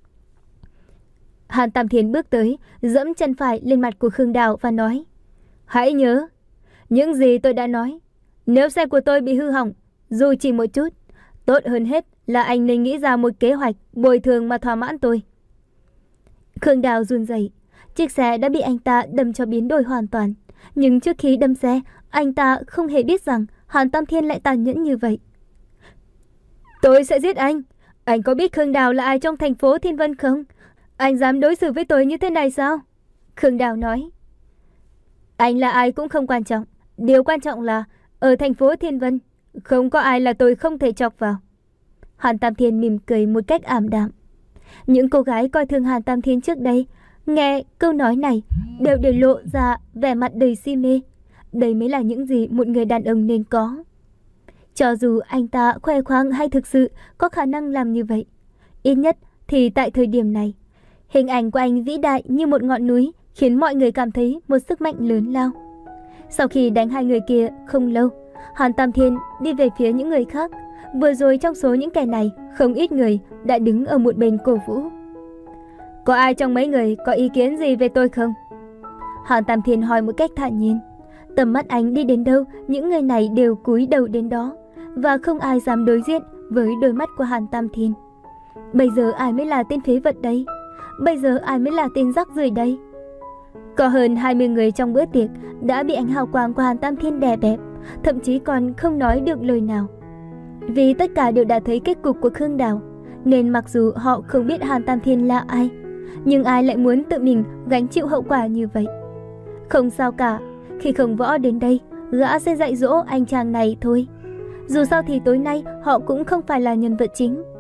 Speaker 1: Hàn Tam Thiên bước tới, giẫm chân phải lên mặt của Khương Đào và nói: Hãy nhớ những gì tôi đã nói. Nếu xe của tôi bị hư hỏng, dù chỉ một chút, tốt hơn hết là anh nên nghĩ ra một kế hoạch bồi thường mà thỏa mãn tôi. Khương Đào run rẩy. Chiếc xe đã bị anh ta đâm cho biến đổi hoàn toàn. Nhưng trước khi đâm xe, anh ta không hề biết rằng Hàn Tam Thiên lại tàn nhẫn như vậy. Tôi sẽ giết anh. Anh có biết Khương Đào là ai trong thành phố Thiên Vân không? Anh dám đối xử với tôi như thế này sao? Khương Đào nói. Anh là ai cũng không quan trọng. Điều quan trọng là ở thành phố Thiên Vân, không có ai là tôi không thể chọc vào. Hàn Tam Thiên mỉm cười một cách ảm đạm. Những cô gái coi thường Hàn Tam Thiên trước đây, nghe câu nói này đều đều lộ ra vẻ mặt đầy si mê. Đây mới là những gì một người đàn ông nên có. Cho dù anh ta khoe khoang hay thực sự có khả năng làm như vậy, ít nhất thì tại thời điểm này, hình ảnh của anh vĩ đại như một ngọn núi khiến mọi người cảm thấy một sức mạnh lớn lao. Sau khi đánh hai người kia không lâu, Hàn Tam Thiên đi về phía những người khác. Vừa rồi trong số những kẻ này, không ít người đã đứng ở một bên cổ vũ. Có ai trong mấy người có ý kiến gì về tôi không? Hàn Tam Thiên hỏi một cách thản nhiên. Tầm mắt anh đi đến đâu, những người này đều cúi đầu đến đó, và không ai dám đối diện với đôi mắt của Hàn Tam Thiên. Bây giờ ai mới là tên phế vật đây? Bây giờ ai mới là tên rác rưởi đây? Có hơn hai mươi người trong bữa tiệc đã bị ánh hào quang của Hàn Tam Thiên đè bẹp, thậm chí còn không nói được lời nào. Vì tất cả đều đã thấy kết cục của Khương Đào, nên mặc dù họ không biết Hàn Tam Thiên là ai, nhưng ai lại muốn tự mình gánh chịu hậu quả như vậy. Không sao cả, khi Khổng Võ đến đây, gã sẽ dạy dỗ anh chàng này thôi. Dù sao thì tối nay họ cũng không phải là nhân vật chính.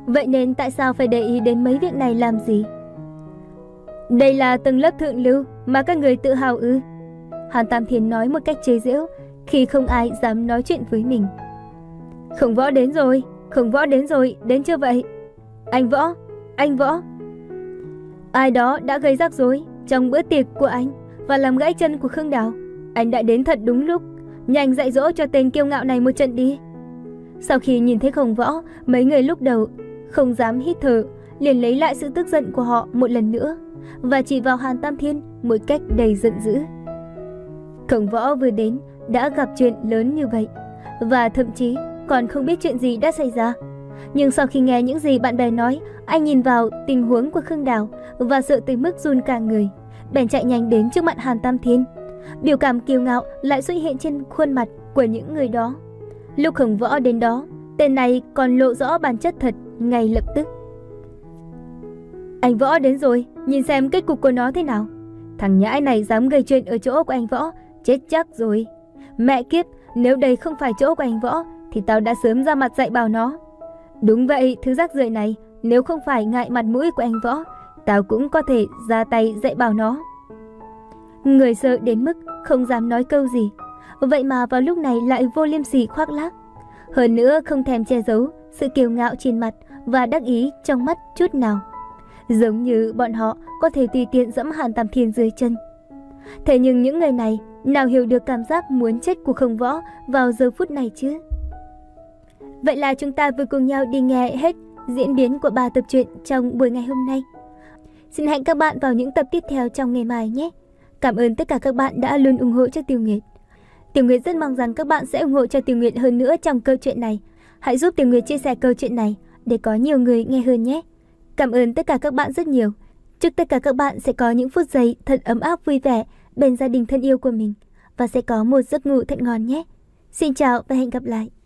Speaker 1: Vậy nên tại sao phải để ý đến mấy việc này làm gì? Đây là tầng lớp thượng lưu mà các người tự hào ư? Hàn Tam Thiên nói một cách chế giễu khi không ai dám nói chuyện với mình. Khổng Võ đến rồi, Khổng Võ đến rồi, đến chưa vậy? Anh Võ, anh Võ. Ai đó đã gây rắc rối trong bữa tiệc của anh và làm gãy chân của Khương Đào. Anh đã đến thật đúng lúc, nhanh dạy dỗ cho tên kiêu ngạo này một trận đi. Sau khi nhìn thấy Khổng Võ, mấy người lúc đầu không dám hít thở, liền lấy lại sự tức giận của họ một lần nữa và chỉ vào Hàn Tam Thiên một cách đầy giận dữ. Khổng Võ vừa đến đã gặp chuyện lớn như vậy và thậm chí còn không biết chuyện gì đã xảy ra. Nhưng sau khi nghe những gì bạn bè nói, anh nhìn vào tình huống của Khương Đào và sợ tới mức run cả người, bèn chạy nhanh đến trước mặt Hàn Tam Thiên. Biểu cảm kiêu ngạo lại xuất hiện trên khuôn mặt của những người đó. Lúc Khổng Võ đến đó, tên này còn lộ rõ bản chất thật ngay lập tức. Anh Võ đến rồi, nhìn xem kết cục của nó thế nào. Thằng nhãi này dám gây chuyện ở chỗ của anh Võ, chết chắc rồi. Mẹ kiếp, nếu đây không phải chỗ của anh Võ thì tao đã sớm ra mặt dạy bảo nó. Đúng vậy, thứ rác rưởi này, nếu không phải ngại mặt mũi của anh Võ, tao cũng có thể ra tay dạy bảo nó. Người sợ đến mức không dám nói câu gì, vậy mà vào lúc này lại vô liêm sỉ khoác lác. Hơn nữa không thèm che giấu sự kiêu ngạo trên mặt và đắc ý trong mắt chút nào, giống như bọn họ có thể tùy tiện dẫm Hàn Tam Thiên dưới chân. Thế nhưng những người này nào hiểu được cảm giác muốn chết của Khổng Võ vào giờ phút này chứ. Vậy là chúng ta vừa cùng nhau đi nghe hết diễn biến của ba tập truyện trong buổi ngày hôm nay. Xin hẹn các bạn vào những tập tiếp theo trong ngày mai nhé. Cảm ơn tất cả các bạn đã luôn ủng hộ cho Tiểu Nguyệt. Tiểu Nguyệt rất mong rằng các bạn sẽ ủng hộ cho Tiểu Nguyệt hơn nữa trong câu chuyện này. Hãy giúp Tiểu Nguyệt chia sẻ câu chuyện này để có nhiều người nghe hơn nhé. Cảm ơn tất cả các bạn rất nhiều. Chúc tất cả các bạn sẽ có những phút giây thật ấm áp vui vẻ bên gia đình thân yêu của mình và sẽ có một giấc ngủ thật ngon nhé. Xin chào và hẹn gặp lại.